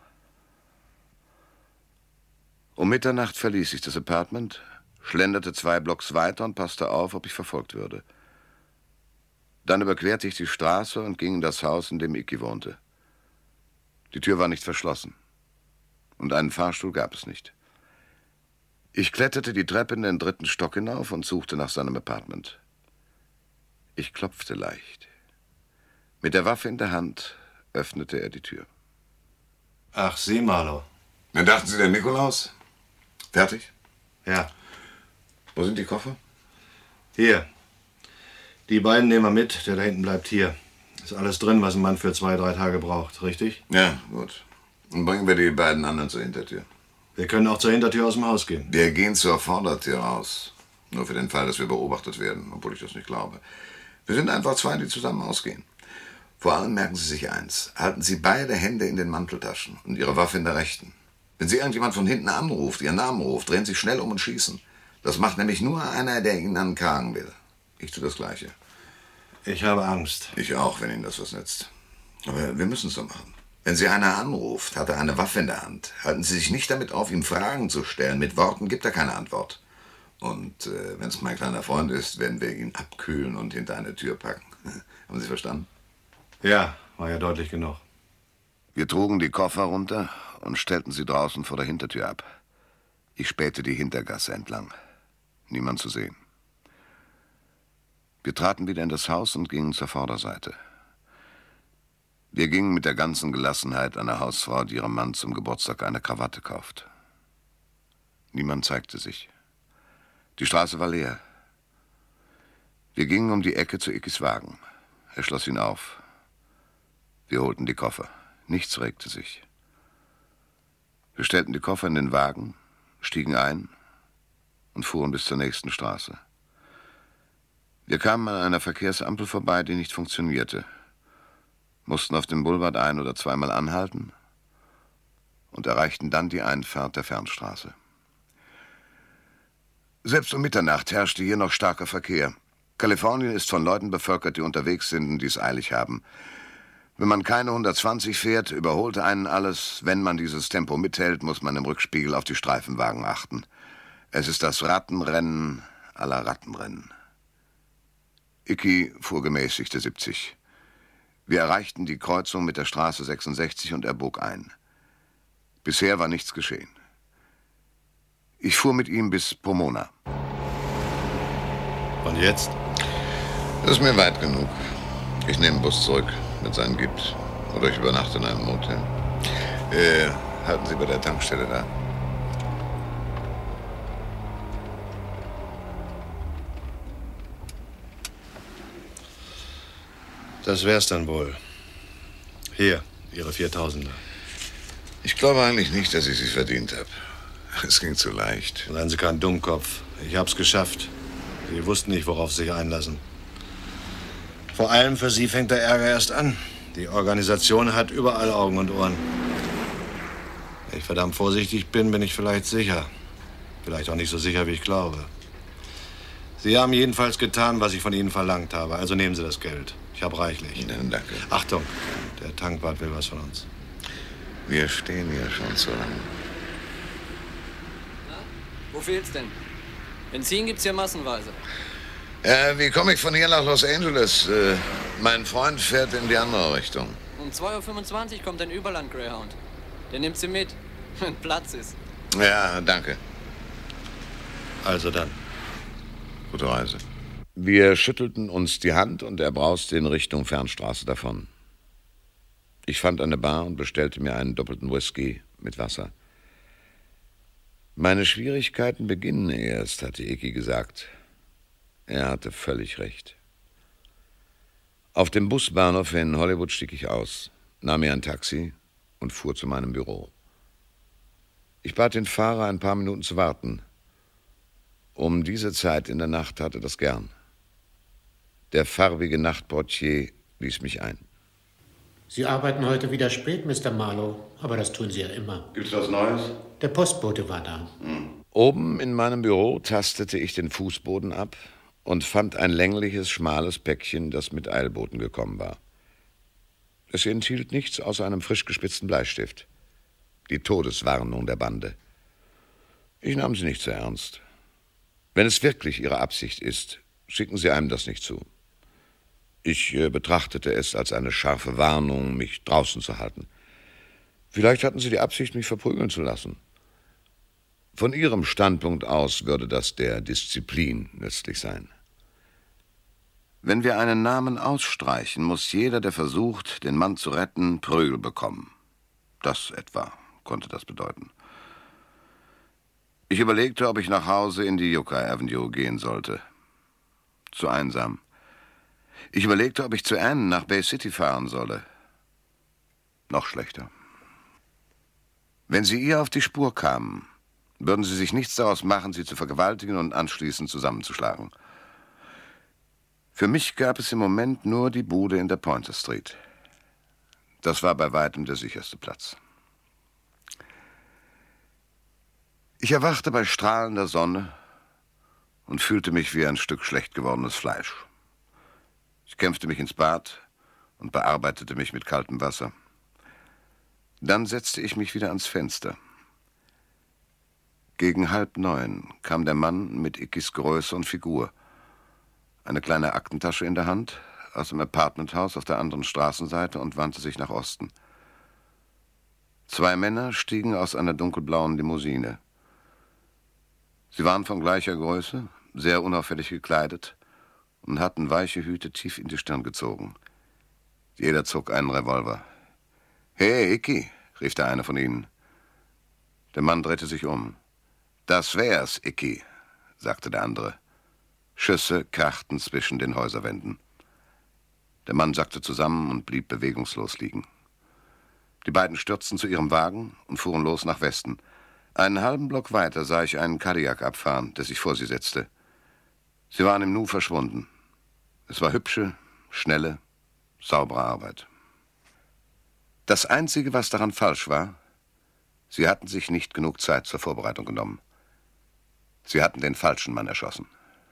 Um Mitternacht verließ ich das Apartment, schlenderte zwei Blocks weiter und passte auf, ob ich verfolgt würde. Dann überquerte ich die Straße und ging in das Haus, in dem Icky wohnte. Die Tür war nicht verschlossen. Und einen Fahrstuhl gab es nicht. Ich kletterte die Treppe in den dritten Stock hinauf und suchte nach seinem Apartment. Ich klopfte leicht. Mit der Waffe in der Hand öffnete er die Tür. Ach, Sie, Marlow. Na, dachten Sie, der Nikolaus? Fertig? Ja. Wo sind die Koffer? Hier. Die beiden nehmen wir mit, der da hinten bleibt hier. Ist alles drin, was ein Mann für zwei, drei Tage braucht, richtig? Ja, gut. Dann bringen wir die beiden anderen zur Hintertür. Wir können auch zur Hintertür aus dem Haus gehen. Wir gehen zur Vordertür raus. Nur für den Fall, dass wir beobachtet werden, obwohl ich das nicht glaube. Wir sind einfach zwei, die zusammen ausgehen. Vor allem merken Sie sich eins. Halten Sie beide Hände in den Manteltaschen und Ihre Waffe in der rechten. Wenn Sie irgendjemand von hinten anruft, Ihren Namen ruft, drehen Sie schnell um und schießen. Das macht nämlich nur einer, der Ihnen an den Kragen will. Ich tue das Gleiche. Ich habe Angst. Ich auch, wenn Ihnen das was nützt. Aber wir müssen es so machen. Wenn Sie einer anruft, hat er eine Waffe in der Hand. Halten Sie sich nicht damit auf, ihm Fragen zu stellen. Mit Worten gibt er keine Antwort. Und äh, wenn es mein kleiner Freund ist, werden wir ihn abkühlen und hinter eine Tür packen. Haben Sie verstanden? Ja, war ja deutlich genug. Wir trugen die Koffer runter und stellten sie draußen vor der Hintertür ab. Ich spähte die Hintergasse entlang. Niemand zu sehen. Wir traten wieder in das Haus und gingen zur Vorderseite. Wir gingen mit der ganzen Gelassenheit einer Hausfrau, die ihrem Mann zum Geburtstag eine Krawatte kauft. Niemand zeigte sich. Die Straße war leer. Wir gingen um die Ecke zu Ickes Wagen. Er schloss ihn auf. Wir holten die Koffer. Nichts regte sich. Wir stellten die Koffer in den Wagen, stiegen ein und fuhren bis zur nächsten Straße. Wir kamen an einer Verkehrsampel vorbei, die nicht funktionierte. Mussten auf dem Boulevard ein- oder zweimal anhalten und erreichten dann die Einfahrt der Fernstraße. Selbst um Mitternacht herrschte hier noch starker Verkehr. Kalifornien ist von Leuten bevölkert, die unterwegs sind und die es eilig haben. Wenn man keine hundertzwanzig fährt, überholt einen alles. Wenn man dieses Tempo mithält, muss man im Rückspiegel auf die Streifenwagen achten. Es ist das Rattenrennen aller Rattenrennen. Icky fuhr gemäßigte siebzig. Wir erreichten die Kreuzung mit der Straße sechsundsechzig und er bog ein. Bisher war nichts geschehen. Ich fuhr mit ihm bis Pomona. Und jetzt? Das ist mir weit genug. Ich nehme den Bus zurück, wenn es einen gibt. Oder ich übernachte in einem Motel. Äh, halten Sie bei der Tankstelle da. Das wär's dann wohl. Hier, Ihre viertausender. Ich glaube eigentlich nicht, dass ich sie verdient habe. Es ging zu leicht. Seien Sie kein Dummkopf. Ich hab's geschafft. Sie wussten nicht, worauf Sie sich einlassen. Vor allem für Sie fängt der Ärger erst an. Die Organisation hat überall Augen und Ohren. Wenn ich verdammt vorsichtig bin, bin ich vielleicht sicher. Vielleicht auch nicht so sicher, wie ich glaube. Sie haben jedenfalls getan, was ich von Ihnen verlangt habe. Also nehmen Sie das Geld. Ich habe reichlich. Nein, danke. Achtung, der Tankwart will was von uns. Wir stehen hier schon zu lange. Na, wo fehlt's denn? Benzin gibt's hier massenweise. Äh, wie komme ich von hier nach Los Angeles? Äh, mein Freund fährt in die andere Richtung. Um zwei Uhr fünfundzwanzig kommt ein Überland-Greyhound. Der nimmt sie mit, wenn Platz ist. Ja, danke. Also dann. Gute Reise. Wir schüttelten uns die Hand und er brauste in Richtung Fernstraße davon. Ich fand eine Bar und bestellte mir einen doppelten Whisky mit Wasser. Meine Schwierigkeiten beginnen erst, hatte Icky gesagt. Er hatte völlig recht. Auf dem Busbahnhof in Hollywood stieg ich aus, nahm mir ein Taxi und fuhr zu meinem Büro. Ich bat den Fahrer, ein paar Minuten zu warten. Um diese Zeit in der Nacht hatte das gern. Der farbige Nachtportier ließ mich ein. Sie arbeiten heute wieder spät, Mister Marlowe, aber das tun Sie ja immer. Gibt's was Neues? Der Postbote war da. Hm. Oben in meinem Büro tastete ich den Fußboden ab und fand ein längliches, schmales Päckchen, das mit Eilboten gekommen war. Es enthielt nichts außer einem frisch gespitzten Bleistift. Die Todeswarnung der Bande. Ich nahm sie nicht so ernst. Wenn es wirklich Ihre Absicht ist, schicken Sie einem das nicht zu. Ich äh, betrachtete es als eine scharfe Warnung, mich draußen zu halten. Vielleicht hatten Sie die Absicht, mich verprügeln zu lassen. Von Ihrem Standpunkt aus würde das der Disziplin nützlich sein. Wenn wir einen Namen ausstreichen, muss jeder, der versucht, den Mann zu retten, Prügel bekommen. Das etwa konnte das bedeuten. Ich überlegte, ob ich nach Hause in die Yucca Avenue gehen sollte. Zu einsam. Ich überlegte, ob ich zu Anne nach Bay City fahren solle. Noch schlechter. Wenn sie ihr auf die Spur kamen, würden sie sich nichts daraus machen, sie zu vergewaltigen und anschließend zusammenzuschlagen. Für mich gab es im Moment nur die Bude in der Pointer Street. Das war bei weitem der sicherste Platz. Ich erwachte bei strahlender Sonne und fühlte mich wie ein Stück schlecht gewordenes Fleisch. Ich kämpfte mich ins Bad und bearbeitete mich mit kaltem Wasser. Dann setzte ich mich wieder ans Fenster. Gegen halb neun kam der Mann mit Ickys Größe und Figur. Eine kleine Aktentasche in der Hand, aus dem Apartmenthaus auf der anderen Straßenseite und wandte sich nach Osten. Zwei Männer stiegen aus einer dunkelblauen Limousine. Sie waren von gleicher Größe, sehr unauffällig gekleidet und hatten weiche Hüte tief in die Stirn gezogen. Jeder zog einen Revolver. »Hey, Icky«, rief der eine von ihnen. Der Mann drehte sich um. »Das wär's, Icky«, sagte der andere. Schüsse krachten zwischen den Häuserwänden. Der Mann sackte zusammen und blieb bewegungslos liegen. Die beiden stürzten zu ihrem Wagen und fuhren los nach Westen. Einen halben Block weiter sah ich einen Cadillac abfahren, der sich vor sie setzte. Sie waren im Nu verschwunden. Es war hübsche, schnelle, saubere Arbeit. Das Einzige, was daran falsch war, sie hatten sich nicht genug Zeit zur Vorbereitung genommen. Sie hatten den falschen Mann erschossen.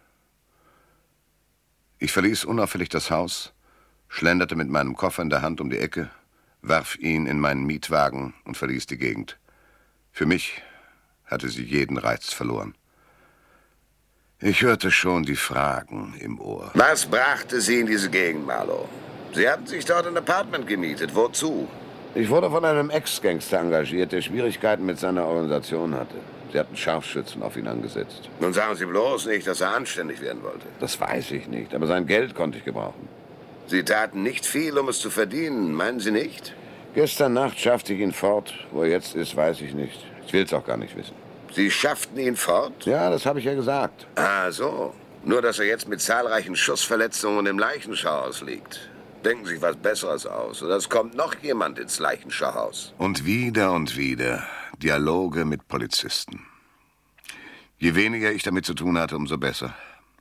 Ich verließ unauffällig das Haus, schlenderte mit meinem Koffer in der Hand um die Ecke, warf ihn in meinen Mietwagen und verließ die Gegend. Für mich hatte sie jeden Reiz verloren. Ich hörte schon die Fragen im Ohr. Was brachte Sie in diese Gegend, Marlowe? Sie hatten sich dort ein Apartment gemietet. Wozu? Ich wurde von einem Ex-Gangster engagiert, der Schwierigkeiten mit seiner Organisation hatte. Sie hatten Scharfschützen auf ihn angesetzt. Nun sagen Sie bloß nicht, dass er anständig werden wollte. Das weiß ich nicht, aber sein Geld konnte ich gebrauchen. Sie taten nicht viel, um es zu verdienen, meinen Sie nicht? Gestern Nacht schaffte ich ihn fort. Wo er jetzt ist, weiß ich nicht. Ich will es auch gar nicht wissen. Sie schafften ihn fort? Ja, das habe ich ja gesagt. Ah, so. Nur, dass er jetzt mit zahlreichen Schussverletzungen im Leichenschauhaus liegt. Denken sich was Besseres aus. Oder es kommt noch jemand ins Leichenschauhaus. Und wieder und wieder Dialoge mit Polizisten. Je weniger ich damit zu tun hatte, umso besser.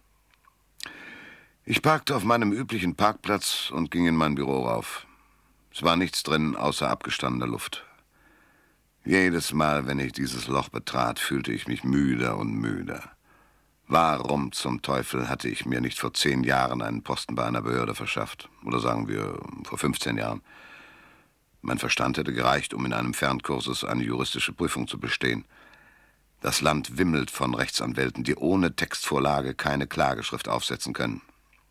Ich parkte auf meinem üblichen Parkplatz und ging in mein Büro rauf. Es war nichts drin, außer abgestandener Luft. Jedes Mal, wenn ich dieses Loch betrat, fühlte ich mich müder und müder. Warum zum Teufel hatte ich mir nicht vor zehn Jahren einen Posten bei einer Behörde verschafft? Oder sagen wir, vor fünfzehn Jahren. Mein Verstand hätte gereicht, um in einem Fernkursus eine juristische Prüfung zu bestehen. Das Land wimmelt von Rechtsanwälten, die ohne Textvorlage keine Klageschrift aufsetzen können.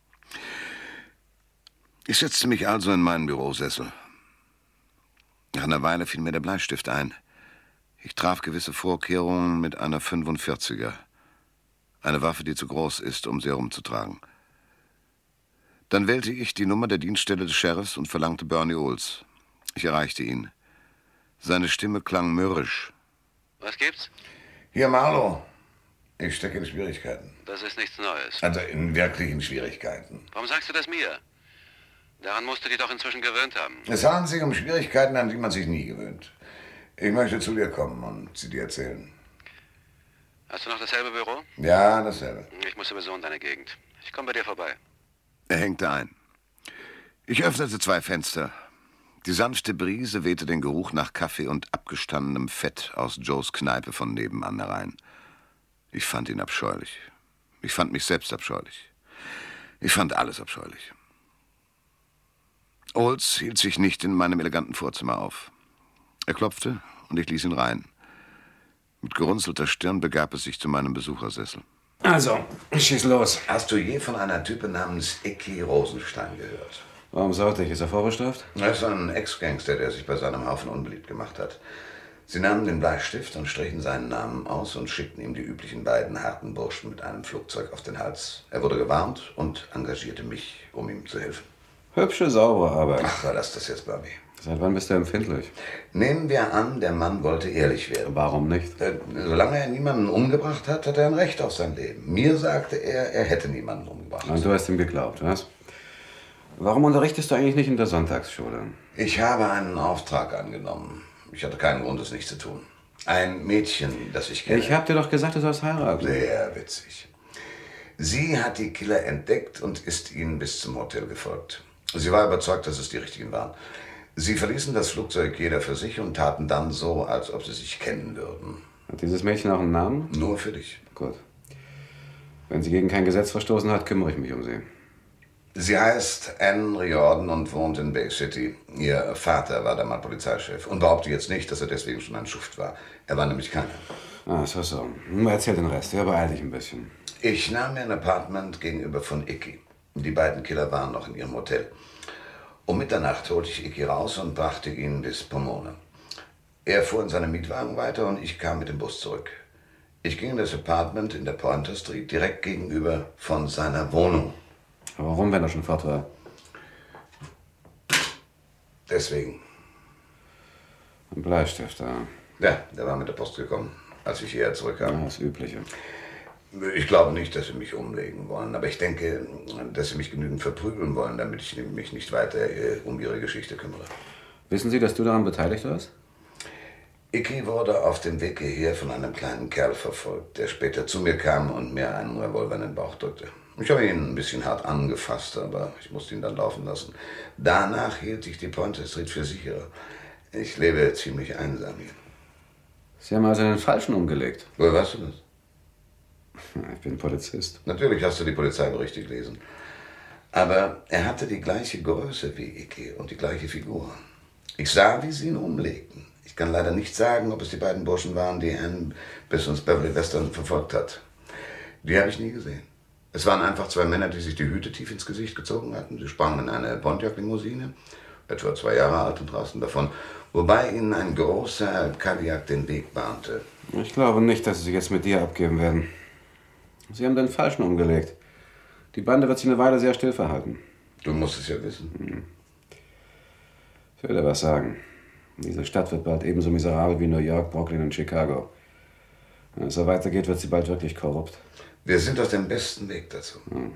Ich setzte mich also in meinen Bürosessel. Nach einer Weile fiel mir der Bleistift ein. Ich traf gewisse Vorkehrungen mit einer fünfundvierziger. Eine Waffe, die zu groß ist, um sie herumzutragen. Dann wählte ich die Nummer der Dienststelle des Sheriffs und verlangte Bernie Olds. Ich erreichte ihn. Seine Stimme klang mürrisch. Was gibt's? Hier, Marlowe. Ich stecke in Schwierigkeiten. Das ist nichts Neues. Also in wirklichen Schwierigkeiten. Warum sagst du das mir? Daran musst du dich doch inzwischen gewöhnt haben. Es handelt sich um Schwierigkeiten, an die man sich nie gewöhnt. Ich möchte zu dir kommen und sie dir erzählen. Hast du noch dasselbe Büro? Ja, dasselbe. Ich muss sowieso in deine Gegend. Ich komme bei dir vorbei. Er hängte ein. Ich öffnete zwei Fenster. Die sanfte Brise wehte den Geruch nach Kaffee und abgestandenem Fett aus Joes Kneipe von nebenan herein. Ich fand ihn abscheulich. Ich fand mich selbst abscheulich. Ich fand alles abscheulich. Olds hielt sich nicht in meinem eleganten Vorzimmer auf. Er klopfte und ich ließ ihn rein. Mit gerunzelter Stirn begab es sich zu meinem Besuchersessel. Also, schieß los. Hast du je von einer Type namens Icky Rosenstein gehört? Warum sollte ich? Ist er vorbestraft? Er ist ein Ex-Gangster, der sich bei seinem Haufen unbeliebt gemacht hat. Sie nahmen den Bleistift und strichen seinen Namen aus und schickten ihm die üblichen beiden harten Burschen mit einem Flugzeug auf den Hals. Er wurde gewarnt und engagierte mich, um ihm zu helfen. Hübsche, saubere Arbeit. Ach, verlass das jetzt, Bobby. Seit wann bist du empfindlich? Nehmen wir an, der Mann wollte ehrlich werden. Warum nicht? Äh, solange er niemanden umgebracht hat, hat er ein Recht auf sein Leben. Mir sagte er, er hätte niemanden umgebracht. Und du hast ihm geglaubt, was? Warum unterrichtest du eigentlich nicht in der Sonntagsschule? Ich habe einen Auftrag angenommen. Ich hatte keinen Grund, es nicht zu tun. Ein Mädchen, das ich kenne. Ich hab dir doch gesagt, du sollst heiraten. Sehr witzig. Sie hat die Killer entdeckt und ist ihnen bis zum Hotel gefolgt. Sie war überzeugt, dass es die Richtigen waren. Sie verließen das Flugzeug jeder für sich und taten dann so, als ob sie sich kennen würden. Hat dieses Mädchen auch einen Namen? Nur für dich. Gut. Wenn sie gegen kein Gesetz verstoßen hat, kümmere ich mich um sie. Sie heißt Anne Riordan und wohnt in Bay City. Ihr Vater war da mal Polizeichef und behaupte jetzt nicht, dass er deswegen schon ein Schuft war. Er war nämlich keiner. Ah, so, so. Erzähl den Rest. Ja, beeil dich ein bisschen. Ich nahm mir ein Apartment gegenüber von Icky. Die beiden Killer waren noch in ihrem Hotel. Um Mitternacht holte ich Icky raus und brachte ihn bis Pomona. Er fuhr in seinem Mietwagen weiter und ich kam mit dem Bus zurück. Ich ging in das Apartment in der Pointer Street, direkt gegenüber von seiner Wohnung. Aber warum, wenn er schon fort war? Deswegen. Ein Bleistift, ja. Ja, der war mit der Post gekommen, als ich hierher zurückkam. Ja, das Übliche. Ich glaube nicht, dass sie mich umlegen wollen, aber ich denke, dass sie mich genügend verprügeln wollen, damit ich mich nicht weiter um ihre Geschichte kümmere. Wissen Sie, dass du daran beteiligt warst? Icky wurde auf dem Weg hierher von einem kleinen Kerl verfolgt, der später zu mir kam und mir einen Revolver in den Bauch drückte. Ich habe ihn ein bisschen hart angefasst, aber ich musste ihn dann laufen lassen. Danach hielt ich die Pointe Street für sicherer. Ich lebe ziemlich einsam hier. Sie haben also den Falschen umgelegt. Woher weißt du das? Ich bin Polizist. Natürlich hast du die Polizeiberichte gelesen. Aber er hatte die gleiche Größe wie Icky und die gleiche Figur. Ich sah, wie sie ihn umlegten. Ich kann leider nicht sagen, ob es die beiden Burschen waren, die Anne bis ins Beverly Western verfolgt hat. Die habe ich nie gesehen. Es waren einfach zwei Männer, die sich die Hüte tief ins Gesicht gezogen hatten. Sie sprangen in eine Pontiac-Limousine, etwa zwei Jahre alt, und rasten davon, wobei ihnen ein großer Cadillac den Weg bahnte. Ich glaube nicht, dass sie sich jetzt mit dir abgeben werden. Sie haben den Falschen umgelegt. Die Bande wird sich eine Weile sehr still verhalten. Du musst es ja wissen. Hm. Ich will dir was sagen. Diese Stadt wird bald ebenso miserabel wie New York, Brooklyn und Chicago. Wenn es so weitergeht, wird sie bald wirklich korrupt. Wir sind auf dem besten Weg dazu. Hm.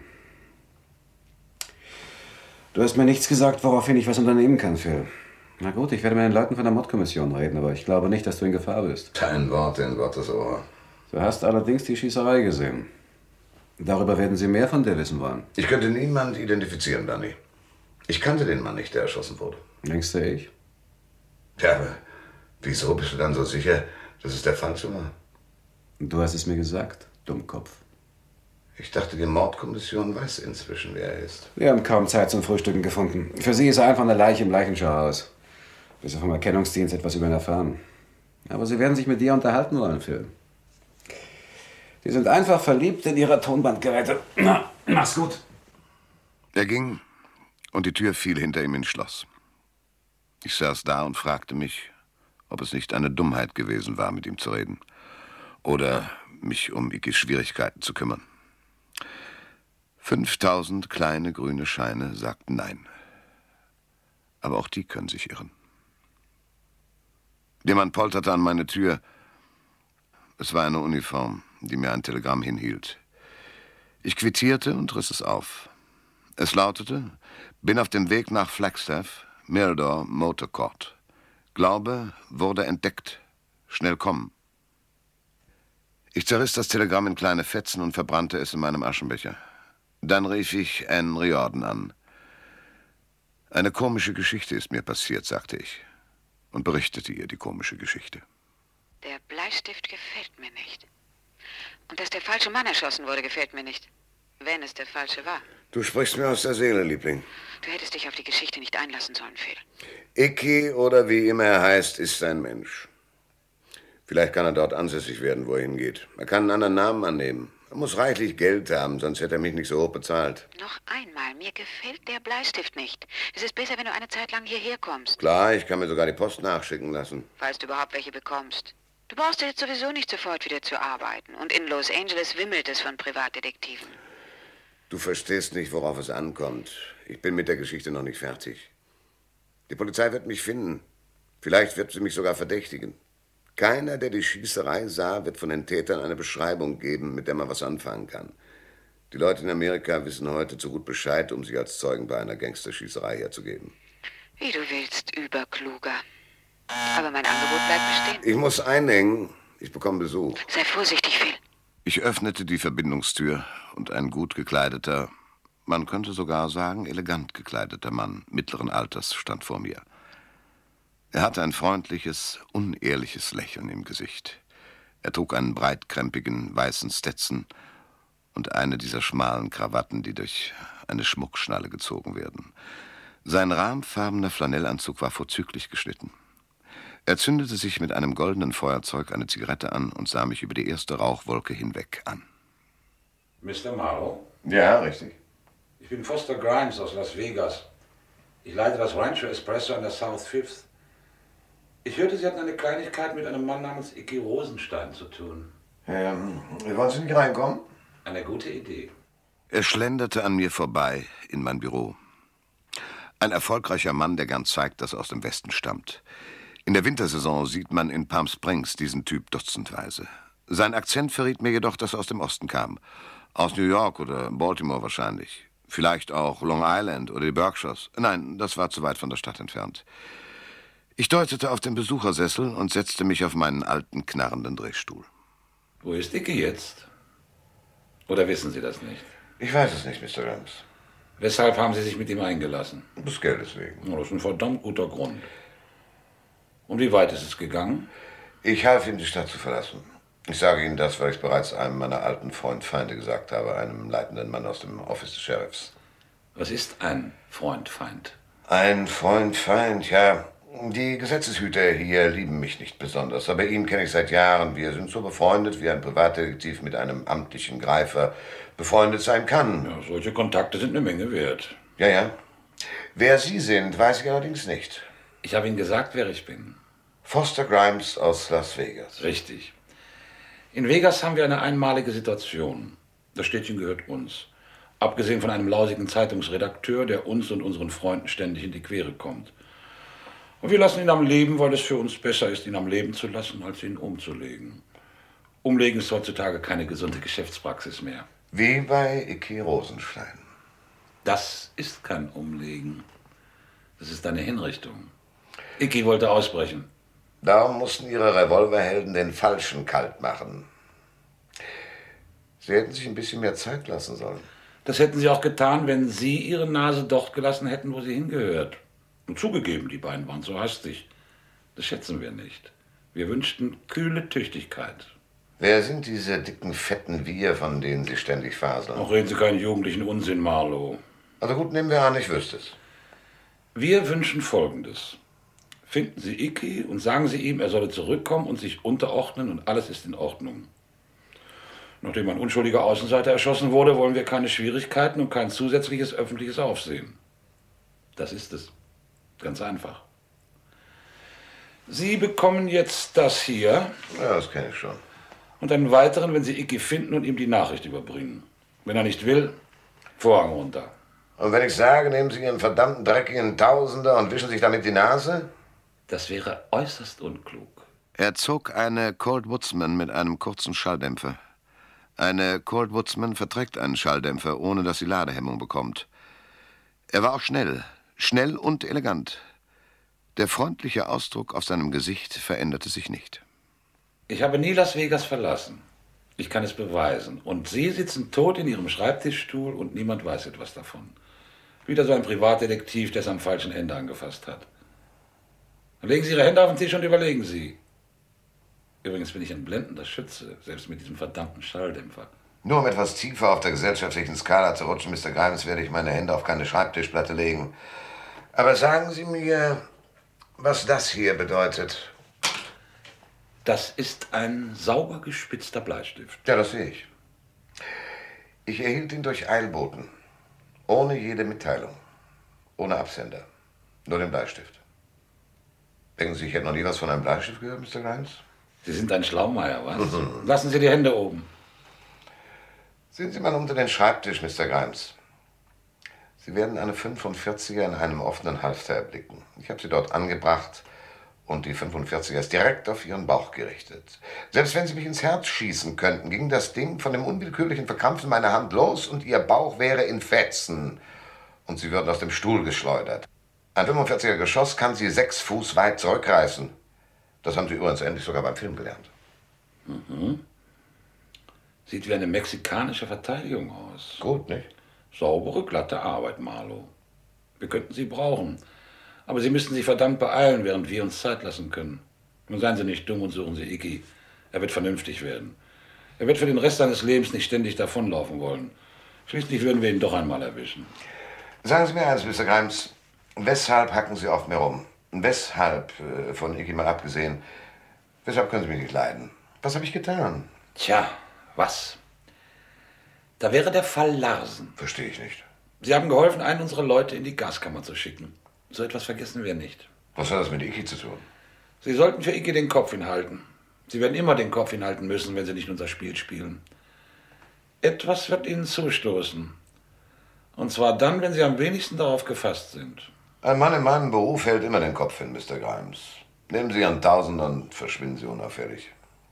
Du hast mir nichts gesagt, woraufhin ich was unternehmen kann, Phil. Na gut, ich werde mit den Leuten von der Mordkommission reden, aber ich glaube nicht, dass du in Gefahr bist. Kein Wort in Gottes Ohr. Du hast allerdings die Schießerei gesehen. Darüber werden sie mehr von dir wissen wollen. Ich könnte niemand identifizieren, Danny. Ich kannte den Mann nicht, der erschossen wurde. Denkst du ich? Ja, aber wieso bist du dann so sicher, dass es der Falsche war? Du hast es mir gesagt, Dummkopf. Ich dachte, die Mordkommission weiß inzwischen, wer er ist. Wir haben kaum Zeit zum Frühstücken gefunden. Für sie ist er einfach eine Leiche im Leichenschauhaus. Bis sie vom Erkennungsdienst etwas über ihn erfahren. Aber sie werden sich mit dir unterhalten wollen, Phil. Sie sind einfach verliebt in ihre Tonbandgeräte. Na, mach's gut. Er ging und die Tür fiel hinter ihm ins Schloss. Ich saß da und fragte mich, ob es nicht eine Dummheit gewesen war, mit ihm zu reden. Oder mich um Ickys Schwierigkeiten zu kümmern. Fünftausend kleine grüne Scheine sagten nein. Aber auch die können sich irren. Jemand polterte an meine Tür. Es war eine Uniform, die mir ein Telegramm hinhielt. Ich quittierte und riss es auf. Es lautete: Bin auf dem Weg nach Flagstaff, Mirador Motor Court. Glaube, wurde entdeckt. Schnell kommen. Ich zerriss das Telegramm in kleine Fetzen und verbrannte es in meinem Aschenbecher. Dann rief ich Anne Riordan an. Eine komische Geschichte ist mir passiert, sagte ich, und berichtete ihr die komische Geschichte. Der Bleistift gefällt mir nicht. Und dass der falsche Mann erschossen wurde, gefällt mir nicht. Wenn es der falsche war. Du sprichst mir aus der Seele, Liebling. Du hättest dich auf die Geschichte nicht einlassen sollen, Phil. Icky, oder wie immer er heißt, ist ein Mensch. Vielleicht kann er dort ansässig werden, wo er hingeht. Er kann einen anderen Namen annehmen. Er muss reichlich Geld haben, sonst hätte er mich nicht so hoch bezahlt. Noch einmal, mir gefällt der Bleistift nicht. Es ist besser, wenn du eine Zeit lang hierher kommst. Klar, ich kann mir sogar die Post nachschicken lassen. Falls du überhaupt welche bekommst. Du brauchst ja jetzt sowieso nicht sofort wieder zu arbeiten. Und in Los Angeles wimmelt es von Privatdetektiven. Du verstehst nicht, worauf es ankommt. Ich bin mit der Geschichte noch nicht fertig. Die Polizei wird mich finden. Vielleicht wird sie mich sogar verdächtigen. Keiner, der die Schießerei sah, wird von den Tätern eine Beschreibung geben, mit der man was anfangen kann. Die Leute in Amerika wissen heute zu gut Bescheid, um sich als Zeugen bei einer Gangsterschießerei herzugeben. Wie du willst, überkluger. Aber mein Angebot bleibt bestehen. Ich muss einhängen. Ich bekomme Besuch. Sei vorsichtig, Phil. Ich öffnete die Verbindungstür und ein gut gekleideter, man könnte sogar sagen elegant gekleideter Mann mittleren Alters stand vor mir. Er hatte ein freundliches, unehrliches Lächeln im Gesicht. Er trug einen breitkrempigen, weißen Stetson und eine dieser schmalen Krawatten, die durch eine Schmuckschnalle gezogen werden. Sein rahmfarbener Flanellanzug war vorzüglich geschnitten. Er zündete sich mit einem goldenen Feuerzeug eine Zigarette an und sah mich über die erste Rauchwolke hinweg an. Mister Marlowe? Ja, richtig. Ich bin Foster Grimes aus Las Vegas. Ich leite das Rancho Espresso an der South Fifth. Ich hörte, Sie hatten eine Kleinigkeit mit einem Mann namens Icky Rosenstein zu tun. Ähm, wollen Sie nicht reinkommen? Eine gute Idee. Er schlenderte an mir vorbei in mein Büro. Ein erfolgreicher Mann, der gern zeigt, dass er aus dem Westen stammt. In der Wintersaison sieht man in Palm Springs diesen Typ dutzendweise. Sein Akzent verriet mir jedoch, dass er aus dem Osten kam. Aus New York oder Baltimore wahrscheinlich. Vielleicht auch Long Island oder die Berkshires. Nein, das war zu weit von der Stadt entfernt. Ich deutete auf den Besuchersessel und setzte mich auf meinen alten, knarrenden Drehstuhl. Wo ist Icky jetzt? Oder wissen Sie das nicht? Ich weiß es nicht, Mister Grimes. Weshalb haben Sie sich mit ihm eingelassen? Des Geldes wegen. Oh, das ist ein verdammt guter Grund. Und wie weit ist es gegangen? Ich half ihm, die Stadt zu verlassen. Ich sage Ihnen das, weil ich es bereits einem meiner alten Freund-Feinde gesagt habe, einem leitenden Mann aus dem Office des Sheriffs. Was ist ein Freund-Feind? Ein Freund-Feind, ja. Die Gesetzeshüter hier lieben mich nicht besonders, aber ihn kenne ich seit Jahren. Wir sind so befreundet, wie ein Privatdetektiv mit einem amtlichen Greifer befreundet sein kann. Ja, solche Kontakte sind eine Menge wert. Ja, ja. Wer Sie sind, weiß ich allerdings nicht. Ich habe Ihnen gesagt, wer ich bin. Foster Grimes aus Las Vegas. Richtig. In Vegas haben wir eine einmalige Situation. Das Städtchen gehört uns. Abgesehen von einem lausigen Zeitungsredakteur, der uns und unseren Freunden ständig in die Quere kommt. Und wir lassen ihn am Leben, weil es für uns besser ist, ihn am Leben zu lassen, als ihn umzulegen. Umlegen ist heutzutage keine gesunde Geschäftspraxis mehr. Wie bei Icky Rosenstein. Das ist kein Umlegen. Das ist eine Hinrichtung. Icky wollte ausbrechen. Darum mussten Ihre Revolverhelden den Falschen kalt machen. Sie hätten sich ein bisschen mehr Zeit lassen sollen. Das hätten Sie auch getan, wenn Sie Ihre Nase dort gelassen hätten, wo sie hingehört. Und zugegeben, die beiden waren so hastig. Das schätzen wir nicht. Wir wünschten kühle Tüchtigkeit. Wer sind diese dicken, fetten Wir, von denen Sie ständig faseln? Auch reden Sie keinen jugendlichen Unsinn, Marlowe. Also gut, nehmen wir an, ich wüsste es. Wir wünschen Folgendes. Finden Sie Icky und sagen Sie ihm, er solle zurückkommen und sich unterordnen und alles ist in Ordnung. Nachdem ein unschuldiger Außenseiter erschossen wurde, wollen wir keine Schwierigkeiten und kein zusätzliches öffentliches Aufsehen. Das ist es. Ganz einfach. Sie bekommen jetzt das hier. Ja, das kenne ich schon. Und einen weiteren, wenn Sie Icky finden und ihm die Nachricht überbringen. Wenn er nicht will, Vorhang runter. Und wenn ich sage, nehmen Sie Ihren verdammten dreckigen Tausender und wischen sich damit die Nase? Das wäre äußerst unklug. Er zog eine Colt Woodsman mit einem kurzen Schalldämpfer. Eine Colt Woodsman verträgt einen Schalldämpfer, ohne dass sie Ladehemmung bekommt. Er war auch schnell, schnell und elegant. Der freundliche Ausdruck auf seinem Gesicht veränderte sich nicht. Ich habe nie Las Vegas verlassen. Ich kann es beweisen. Und Sie sitzen tot in Ihrem Schreibtischstuhl und niemand weiß etwas davon. Wieder so ein Privatdetektiv, der es am falschen Ende angefasst hat. Dann legen Sie Ihre Hände auf den Tisch und überlegen Sie. Übrigens bin ich ein blendender Schütze, selbst mit diesem verdammten Schalldämpfer. Nur um etwas tiefer auf der gesellschaftlichen Skala zu rutschen, Mister Grimes, werde ich meine Hände auf keine Schreibtischplatte legen. Aber sagen Sie mir, was das hier bedeutet. Das ist ein sauber gespitzter Bleistift. Ja, das sehe ich. Ich erhielt ihn durch Eilboten. Ohne jede Mitteilung. Ohne Absender. Nur den Bleistift. Denken Sie, ich hätte noch nie was von einem Bleistift gehört, Mister Grimes? Sie sind ein Schlaumeier, was? Lassen Sie die Hände oben. Sehen Sie mal unter den Schreibtisch, Mister Grimes. Sie werden eine fünfundvierziger in einem offenen Halfter erblicken. Ich habe sie dort angebracht und die fünfundvierziger ist direkt auf Ihren Bauch gerichtet. Selbst wenn Sie mich ins Herz schießen könnten, ging das Ding von dem unwillkürlichen Verkrampfen meiner Hand los und Ihr Bauch wäre in Fetzen und Sie würden aus dem Stuhl geschleudert. Ein fünfundvierziger Geschoss kann Sie sechs Fuß weit zurückreißen. Das haben Sie übrigens endlich sogar beim Film gelernt. Mhm. Sieht wie eine mexikanische Verteidigung aus. Gut, nicht? Saubere, glatte Arbeit, Marlowe. Wir könnten Sie brauchen. Aber Sie müssten sich verdammt beeilen, während wir uns Zeit lassen können. Nun seien Sie nicht dumm und suchen Sie Icky. Er wird vernünftig werden. Er wird für den Rest seines Lebens nicht ständig davonlaufen wollen. Schließlich würden wir ihn doch einmal erwischen. Sagen Sie mir eins, Mister Grimes. Weshalb hacken Sie auf mir rum? Weshalb, äh, von Icky mal abgesehen, weshalb können Sie mich nicht leiden? Was habe ich getan? Tja, was? Da wäre der Fall Larsen. Verstehe ich nicht. Sie haben geholfen, einen unserer Leute in die Gaskammer zu schicken. So etwas vergessen wir nicht. Was hat das mit Icky zu tun? Sie sollten für Icky den Kopf hinhalten. Sie werden immer den Kopf hinhalten müssen, wenn Sie nicht unser Spiel spielen. Etwas wird Ihnen zustoßen. Und zwar dann, wenn Sie am wenigsten darauf gefasst sind. Ein Mann in meinem Beruf hält immer den Kopf hin, Mister Grimes. Nehmen Sie Ihren Tausender und verschwinden Sie unauffällig.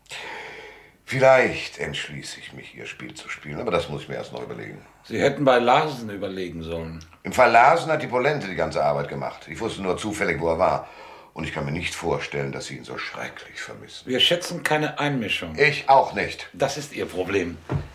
Vielleicht entschließe ich mich, Ihr Spiel zu spielen, aber das muss ich mir erst noch überlegen. Sie hätten bei Larsen überlegen sollen. Im Fall Larsen hat die Polente die ganze Arbeit gemacht. Ich wusste nur zufällig, wo er war. Und ich kann mir nicht vorstellen, dass Sie ihn so schrecklich vermissen. Wir schätzen keine Einmischung. Ich auch nicht. Das ist Ihr Problem.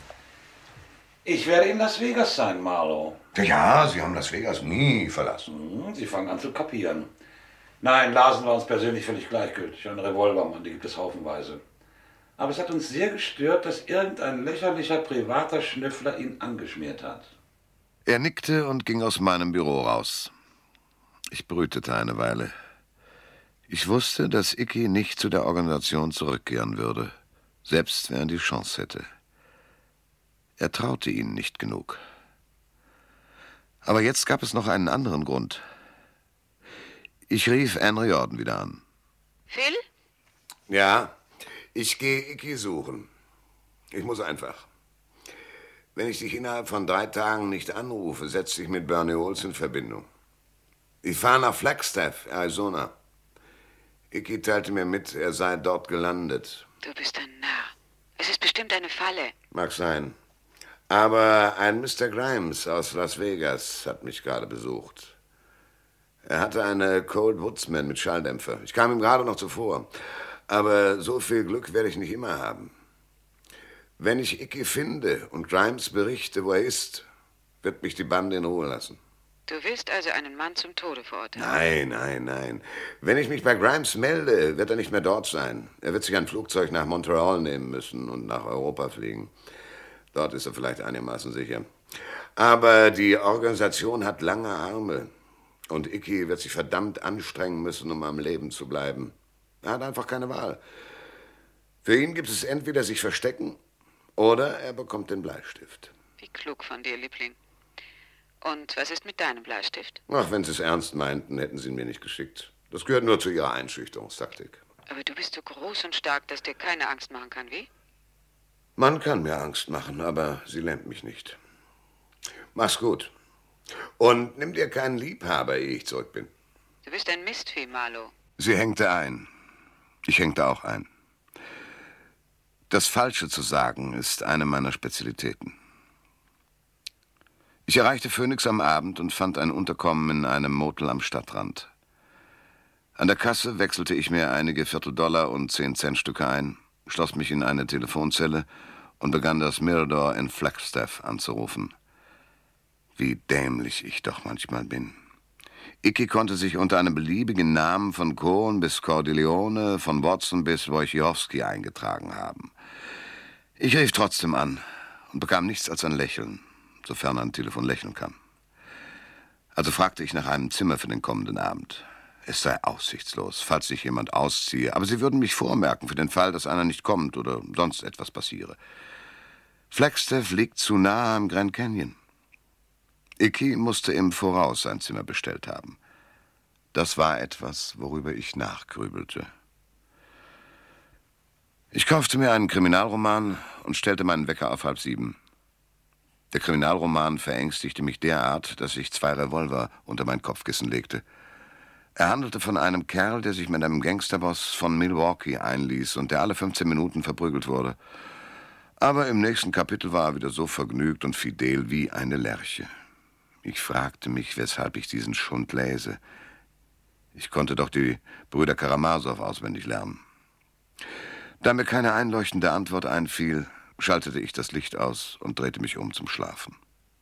Ich werde in Las Vegas sein, Marlowe. Ja, Sie haben Las Vegas nie verlassen. Sie fangen an zu kapieren. Nein, Larsen war uns persönlich völlig gleichgültig. Ein Revolvermann, die gibt es haufenweise. Aber es hat uns sehr gestört, dass irgendein lächerlicher privater Schnüffler ihn angeschmiert hat. Er nickte und ging aus meinem Büro raus. Ich brütete eine Weile. Ich wusste, dass Icky nicht zu der Organisation zurückkehren würde, selbst wenn er die Chance hätte. Er traute ihnen nicht genug. Aber jetzt gab es noch einen anderen Grund. Ich rief Anne Riordan wieder an. Phil? Ja, ich gehe Icky suchen. Ich muss einfach. Wenn ich dich innerhalb von drei Tagen nicht anrufe, setz dich mit Bernie Olds in Verbindung. Ich fahre nach Flagstaff, Arizona. Icky teilte mir mit, er sei dort gelandet. Du bist ein Narr. Es ist bestimmt eine Falle. Mag sein. Aber ein Mister Grimes aus Las Vegas hat mich gerade besucht. Er hatte eine Colt Woodsman mit Schalldämpfer. Ich kam ihm gerade noch zuvor. Aber so viel Glück werde ich nicht immer haben. Wenn ich Icky finde und Grimes berichte, wo er ist, wird mich die Bande in Ruhe lassen. Du willst also einen Mann zum Tode verurteilen? Nein, nein, nein. Wenn ich mich bei Grimes melde, wird er nicht mehr dort sein. Er wird sich ein Flugzeug nach Montreal nehmen müssen und nach Europa fliegen. Dort ist er vielleicht einigermaßen sicher. Aber die Organisation hat lange Arme. Und Icky wird sich verdammt anstrengen müssen, um am Leben zu bleiben. Er hat einfach keine Wahl. Für ihn gibt es entweder sich verstecken oder er bekommt den Bleistift. Wie klug von dir, Liebling. Und was ist mit deinem Bleistift? Ach, wenn Sie es ernst meinten, hätten Sie ihn mir nicht geschickt. Das gehört nur zu Ihrer Einschüchterungstaktik. Aber du bist so groß und stark, dass dir keine Angst machen kann, wie? Man kann mir Angst machen, aber sie lähmt mich nicht. Mach's gut. Und nimm dir keinen Liebhaber, ehe ich zurück bin. Du bist ein Mistvieh, Marlowe. Sie hängte ein. Ich hängte auch ein. Das Falsche zu sagen ist eine meiner Spezialitäten. Ich erreichte Phoenix am Abend und fand ein Unterkommen in einem Motel am Stadtrand. An der Kasse wechselte ich mir einige Vierteldollar und zehn-Cent-Stücke ein, schloss mich in eine Telefonzelle und begann das Mirador in Flagstaff anzurufen. Wie dämlich ich doch manchmal bin. Icky konnte sich unter einem beliebigen Namen von Cohn bis Cordileone, von Watson bis Wojciechowski eingetragen haben. Ich rief trotzdem an und bekam nichts als ein Lächeln, sofern ein Telefon lächeln kann. Also fragte ich nach einem Zimmer für den kommenden Abend. Es sei aussichtslos, falls sich jemand ausziehe, aber sie würden mich vormerken für den Fall, dass einer nicht kommt oder sonst etwas passiere. Flagstaff liegt zu nahe am Grand Canyon. Icky musste im Voraus sein Zimmer bestellt haben. Das war etwas, worüber ich nachgrübelte. Ich kaufte mir einen Kriminalroman und stellte meinen Wecker auf halb sieben. Der Kriminalroman verängstigte mich derart, dass ich zwei Revolver unter mein Kopfkissen legte. Er handelte von einem Kerl, der sich mit einem Gangsterboss von Milwaukee einließ und der alle fünfzehn Minuten verprügelt wurde. Aber im nächsten Kapitel war er wieder so vergnügt und fidel wie eine Lerche. Ich fragte mich, weshalb ich diesen Schund lese. Ich konnte doch die Brüder Karamasow auswendig lernen. Da mir keine einleuchtende Antwort einfiel, schaltete ich das Licht aus und drehte mich um zum Schlafen.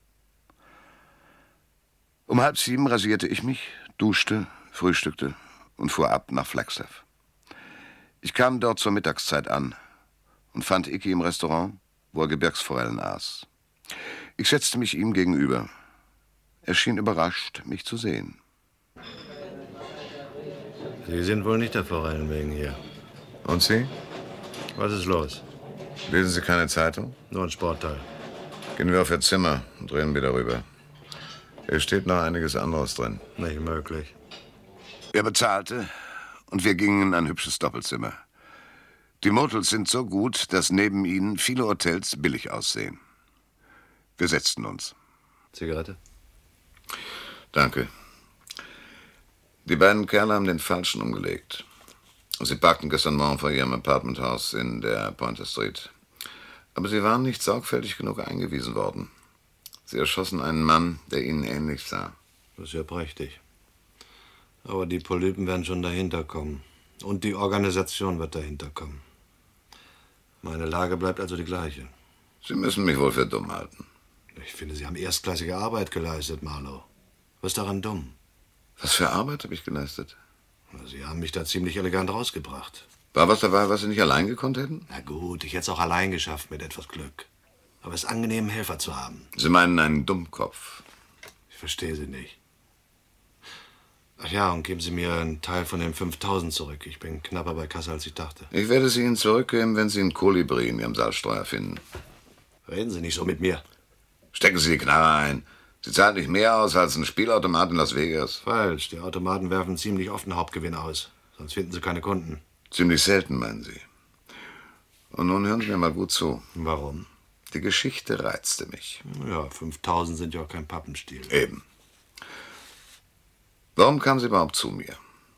Um halb sieben rasierte ich mich, duschte, frühstückte und fuhr ab nach Flagstaff. Ich kam dort zur Mittagszeit an und fand Icky im Restaurant, wo er Gebirgsforellen aß. Ich setzte mich ihm gegenüber. Er schien überrascht, mich zu sehen. Sie sind wohl nicht der Forellen wegen hier. Und Sie? Was ist los? Lesen Sie keine Zeitung? Nur ein Sportteil. Gehen wir auf Ihr Zimmer und reden wir darüber. Hier steht noch einiges anderes drin. Nicht möglich. Er bezahlte und wir gingen in ein hübsches Doppelzimmer. Die Motels sind so gut, dass neben ihnen viele Hotels billig aussehen. Wir setzten uns. Zigarette? Danke. Die beiden Kerle haben den Falschen umgelegt. Sie parkten gestern Morgen vor ihrem Apartmenthaus in der Pointer Street. Aber sie waren nicht sorgfältig genug eingewiesen worden. Sie erschossen einen Mann, der ihnen ähnlich sah. Das ist ja prächtig. Aber die Polypen werden schon dahinter kommen. Und die Organisation wird dahinter kommen. Meine Lage bleibt also die gleiche. Sie müssen mich wohl für dumm halten. Ich finde, Sie haben erstklassige Arbeit geleistet, Marlowe. Was ist daran dumm? Was für Arbeit habe ich geleistet? Sie haben mich da ziemlich elegant rausgebracht. War was dabei, was Sie nicht allein gekonnt hätten? Na gut, ich hätte es auch allein geschafft mit etwas Glück. Aber es ist angenehm, einen Helfer zu haben. Sie meinen einen Dummkopf? Ich verstehe Sie nicht. Ach ja, und geben Sie mir einen Teil von den fünftausend zurück. Ich bin knapper bei Kasse, als ich dachte. Ich werde sie Ihnen zurückgeben, wenn Sie einen Kolibri in Ihrem Salzstreuer finden. Reden Sie nicht so mit mir. Stecken Sie die Knarre ein. Sie zahlt nicht mehr aus als ein Spielautomat in Las Vegas. Falsch. Die Automaten werfen ziemlich oft einen Hauptgewinn aus. Sonst finden Sie keine Kunden. Ziemlich selten, meinen Sie. Und nun hören Sie mir mal gut zu. Warum? Die Geschichte reizte mich. Ja, fünftausend sind ja auch kein Pappenstiel. Eben. Warum kam sie überhaupt zu mir?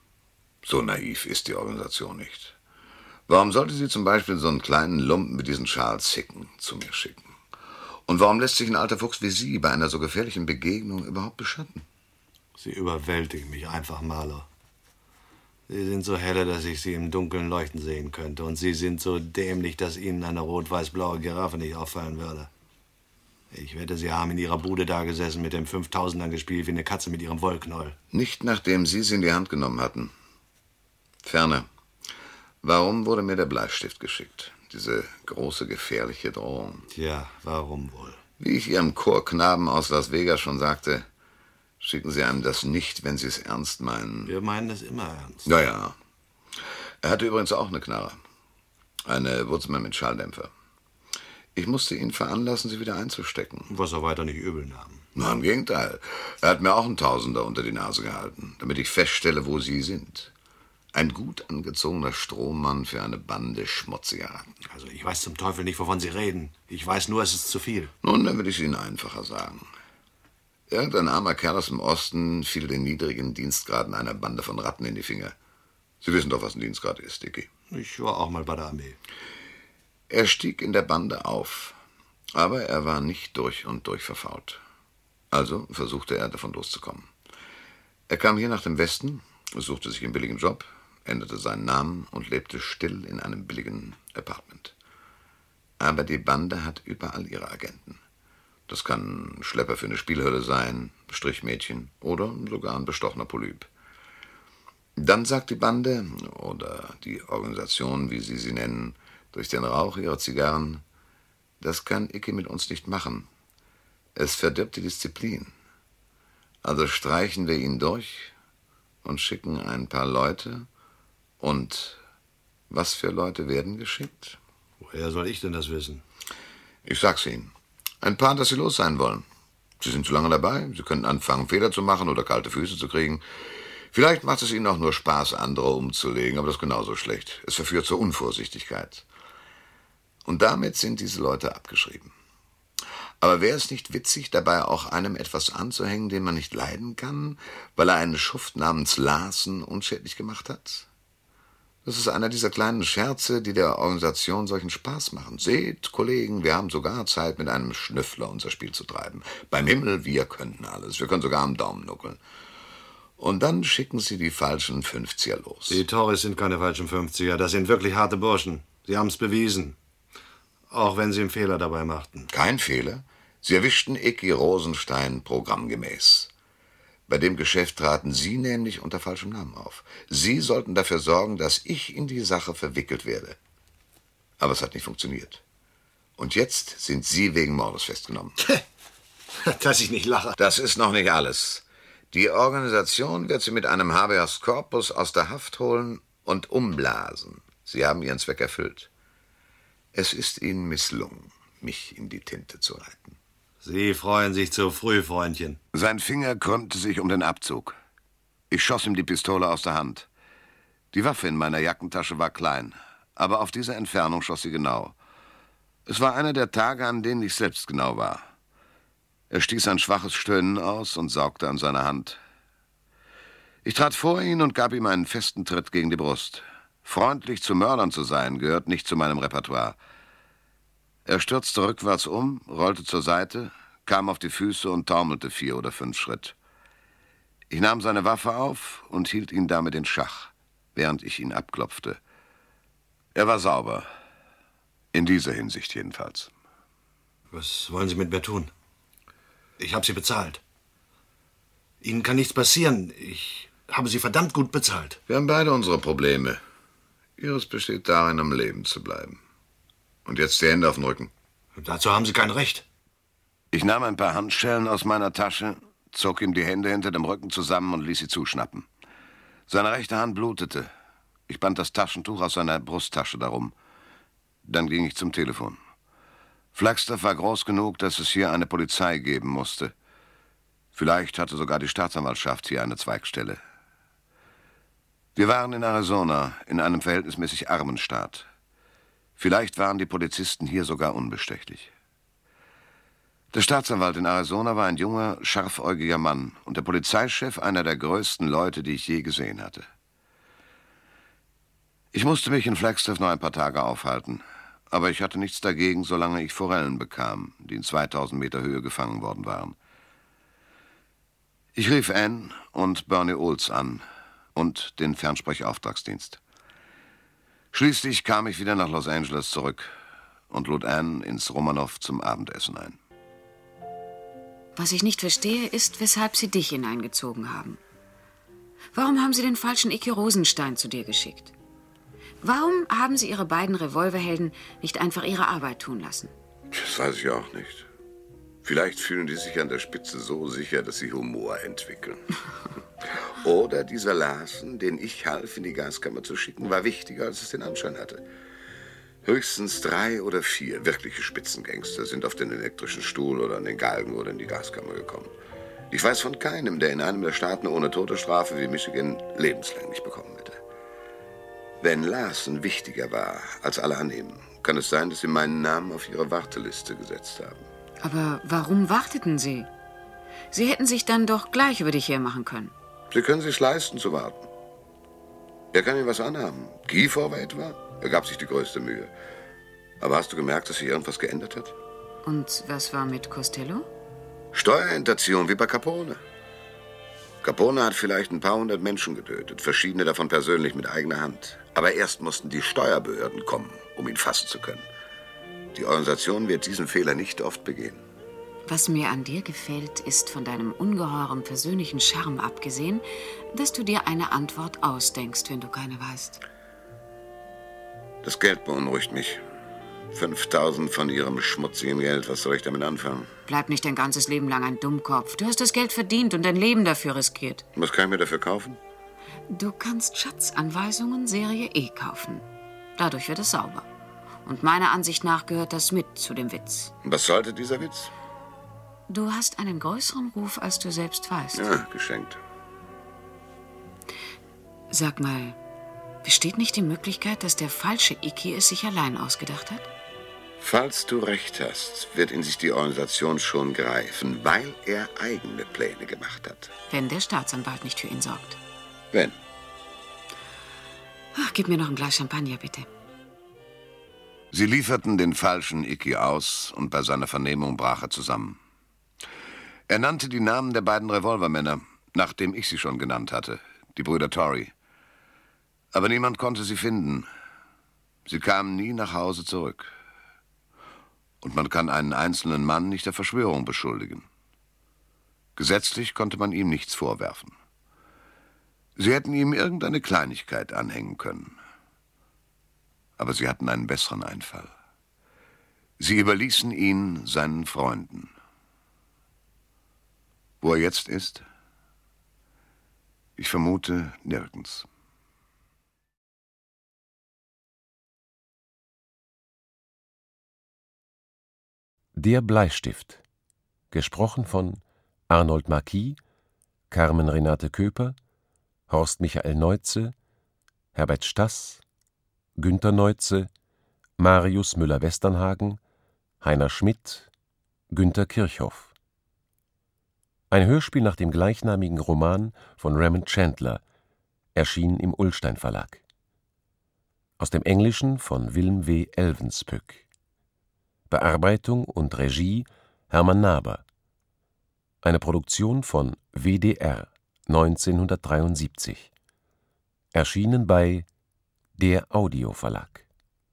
So naiv ist die Organisation nicht. Warum sollte sie zum Beispiel so einen kleinen Lumpen wie diesen Charles Hicken zu mir schicken? Und warum lässt sich ein alter Fuchs wie Sie bei einer so gefährlichen Begegnung überhaupt beschatten? Sie überwältigen mich einfach, Marlowe. Sie sind so helle, dass ich Sie im Dunkeln leuchten sehen könnte. Und Sie sind so dämlich, dass Ihnen eine rot-weiß-blaue Giraffe nicht auffallen würde. Ich wette, Sie haben in Ihrer Bude da gesessen, mit dem Fünftausendern gespielt wie eine Katze mit ihrem Wollknoll. Nicht nachdem Sie sie in die Hand genommen hatten. Ferner, warum wurde mir der Bleistift geschickt? Diese große, gefährliche Drohung. Tja, warum wohl? Wie ich Ihrem Chorknaben aus Las Vegas schon sagte, schicken Sie einem das nicht, wenn Sie es ernst meinen. Wir meinen es immer ernst. Ja, ja. Er hatte übrigens auch eine Knarre. Eine Wurzelmann mit Schalldämpfer. Ich musste ihn veranlassen, sie wieder einzustecken. Was er weiter nicht übel nahm. Na, im Gegenteil. Er hat mir auch einen Tausender unter die Nase gehalten, damit ich feststelle, wo Sie sind. Ein gut angezogener Strohmann für eine Bande schmutziger Ratten. Also ich weiß zum Teufel nicht, wovon Sie reden. Ich weiß nur, es ist zu viel. Nun, dann will ich es Ihnen einfacher sagen. Irgendein armer Kerl aus dem Osten fiel den niedrigen Dienstgraden einer Bande von Ratten in die Finger. Sie wissen doch, was ein Dienstgrad ist, Dicky. Ich war auch mal bei der Armee. Er stieg in der Bande auf, aber er war nicht durch und durch verfault. Also versuchte er, davon loszukommen. Er kam hier nach dem Westen, suchte sich einen billigen Job, änderte seinen Namen und lebte still in einem billigen Apartment. Aber die Bande hat überall ihre Agenten. Das kann ein Schlepper für eine Spielhölle sein, Strichmädchen oder sogar ein bestochener Polyp. Dann sagt die Bande, oder die Organisation, wie sie sie nennen, durch den Rauch ihrer Zigarren, das kann Icky mit uns nicht machen. Es verdirbt die Disziplin. Also streichen wir ihn durch und schicken ein paar Leute. Und was für Leute werden geschickt? Woher soll ich denn das wissen? Ich sag's Ihnen. Ein paar, dass Sie los sein wollen. Sie sind zu lange dabei, Sie können anfangen, Fehler zu machen oder kalte Füße zu kriegen. Vielleicht macht es Ihnen auch nur Spaß, andere umzulegen, aber das ist genauso schlecht. Es verführt zur Unvorsichtigkeit. Und damit sind diese Leute abgeschrieben. Aber wäre es nicht witzig, dabei auch einem etwas anzuhängen, den man nicht leiden kann, weil er einen Schuft namens Larsen unschädlich gemacht hat? Das ist einer dieser kleinen Scherze, die der Organisation solchen Spaß machen. Seht, Kollegen, wir haben sogar Zeit, mit einem Schnüffler unser Spiel zu treiben. Beim Himmel, wir könnten alles. Wir können sogar am Daumen nuckeln. Und dann schicken sie die falschen Fünfziger los. Die Torres sind keine falschen Fünfziger. Das sind wirklich harte Burschen. Sie haben es bewiesen. Auch wenn sie einen Fehler dabei machten. Kein Fehler. Sie erwischten Icky Rosenstein programmgemäß. Bei dem Geschäft traten Sie nämlich unter falschem Namen auf. Sie sollten dafür sorgen, dass ich in die Sache verwickelt werde. Aber es hat nicht funktioniert. Und jetzt sind Sie wegen Mordes festgenommen. Dass ich nicht lache. Das ist noch nicht alles. Die Organisation wird Sie mit einem Habeas Corpus aus der Haft holen und umblasen. Sie haben Ihren Zweck erfüllt. Es ist Ihnen misslungen, mich in die Tinte zu reiten. Sie freuen sich zu früh, Freundchen. Sein Finger krümmte sich um den Abzug. Ich schoss ihm die Pistole aus der Hand. Die Waffe in meiner Jackentasche war klein, aber auf diese Entfernung schoss sie genau. Es war einer der Tage, an denen ich selbst genau war. Er stieß ein schwaches Stöhnen aus und saugte an seiner Hand. Ich trat vor ihn und gab ihm einen festen Tritt gegen die Brust. Freundlich zu Mördern zu sein, gehört nicht zu meinem Repertoire. Er stürzte rückwärts um, rollte zur Seite, kam auf die Füße und taumelte vier oder fünf Schritt. Ich nahm seine Waffe auf und hielt ihn damit in Schach, während ich ihn abklopfte. Er war sauber. In dieser Hinsicht jedenfalls. Was wollen Sie mit mir tun? Ich habe Sie bezahlt. Ihnen kann nichts passieren. Ich habe Sie verdammt gut bezahlt. Wir haben beide unsere Probleme. Ihres besteht darin, am Leben zu bleiben. Und jetzt die Hände auf den Rücken. Dazu haben Sie kein Recht. Ich nahm ein paar Handschellen aus meiner Tasche, zog ihm die Hände hinter dem Rücken zusammen und ließ sie zuschnappen. Seine rechte Hand blutete. Ich band das Taschentuch aus seiner Brusttasche darum. Dann ging ich zum Telefon. Flagstaff war groß genug, dass es hier eine Polizei geben musste. Vielleicht hatte sogar die Staatsanwaltschaft hier eine Zweigstelle. Wir waren in Arizona, in einem verhältnismäßig armen Staat. Vielleicht waren die Polizisten hier sogar unbestechlich. Der Staatsanwalt in Arizona war ein junger, scharfäugiger Mann und der Polizeichef einer der größten Leute, die ich je gesehen hatte. Ich musste mich in Flagstaff noch ein paar Tage aufhalten, aber ich hatte nichts dagegen, solange ich Forellen bekam, die in zweitausend Meter Höhe gefangen worden waren. Ich rief Ann und Bernie Olds an und den Fernsprechauftragsdienst. Schließlich kam ich wieder nach Los Angeles zurück und lud Ann ins Romanov zum Abendessen ein. Was ich nicht verstehe, ist, weshalb Sie dich hineingezogen haben. Warum haben Sie den falschen Icke Rosenstein zu dir geschickt? Warum haben Sie Ihre beiden Revolverhelden nicht einfach ihre Arbeit tun lassen? Das weiß ich auch nicht. Vielleicht fühlen die sich an der Spitze so sicher, dass sie Humor entwickeln. Oder dieser Larsen, den ich half, in die Gaskammer zu schicken, war wichtiger, als es den Anschein hatte. Höchstens drei oder vier wirkliche Spitzengangster sind auf den elektrischen Stuhl oder an den Galgen oder in die Gaskammer gekommen. Ich weiß von keinem, der in einem der Staaten ohne Todesstrafe wie Michigan lebenslänglich bekommen hätte. Wenn Larsen wichtiger war als alle annehmen, kann es sein, dass sie meinen Namen auf ihre Warteliste gesetzt haben. Aber warum warteten Sie? Sie hätten sich dann doch gleich über dich hermachen können. Sie können sich's leisten zu warten. Er kann Ihnen was anhaben. Kiefer etwa? Er gab sich die größte Mühe. Aber hast du gemerkt, dass sich irgendwas geändert hat? Und was war mit Costello? Steuerhinterziehung wie bei Capone. Capone hat vielleicht ein paar hundert Menschen getötet, verschiedene davon persönlich mit eigener Hand. Aber erst mussten die Steuerbehörden kommen, um ihn fassen zu können. Die Organisation wird diesen Fehler nicht oft begehen. Was mir an dir gefällt, ist von deinem ungeheuren persönlichen Charme abgesehen, dass du dir eine Antwort ausdenkst, wenn du keine weißt. Das Geld beunruhigt mich. fünftausend von ihrem schmutzigen Geld, was soll ich damit anfangen? Bleib nicht dein ganzes Leben lang ein Dummkopf. Du hast das Geld verdient und dein Leben dafür riskiert. Was kann ich mir dafür kaufen? Du kannst Schatzanweisungen Serie E kaufen. Dadurch wird es sauber. Und meiner Ansicht nach gehört das mit zu dem Witz. Was sollte dieser Witz? Du hast einen größeren Ruf, als du selbst weißt. Ja, geschenkt. Sag mal, besteht nicht die Möglichkeit, dass der falsche Icky es sich allein ausgedacht hat? Falls du recht hast, wird in sich die Organisation schon greifen, weil er eigene Pläne gemacht hat. Wenn der Staatsanwalt nicht für ihn sorgt. Wenn? Ach, gib mir noch ein Glas Champagner, bitte. Sie lieferten den falschen Icky aus und bei seiner Vernehmung brach er zusammen. Er nannte die Namen der beiden Revolvermänner, nachdem ich sie schon genannt hatte, die Brüder Torrey. Aber niemand konnte sie finden. Sie kamen nie nach Hause zurück. Und man kann einen einzelnen Mann nicht der Verschwörung beschuldigen. Gesetzlich konnte man ihm nichts vorwerfen. Sie hätten ihm irgendeine Kleinigkeit anhängen können. Aber sie hatten einen besseren Einfall. Sie überließen ihn seinen Freunden. Wo er jetzt ist? Ich vermute nirgends. Der Bleistift. Gesprochen von Arnold Marquis, Carmen Renate Köper, Horst Michael Neutze, Herbert Staß, Günter Neutze, Marius Müller-Westernhagen, Heiner Schmidt, Günter Kirchhoff. Ein Hörspiel nach dem gleichnamigen Roman von Raymond Chandler, erschien im Ullstein Verlag. Aus dem Englischen von Willem W. Elvenspöck. Bearbeitung und Regie Hermann Naber. Eine Produktion von W D R neunzehnhundertdreiundsiebzig. Erschienen bei Der Audio Verlag.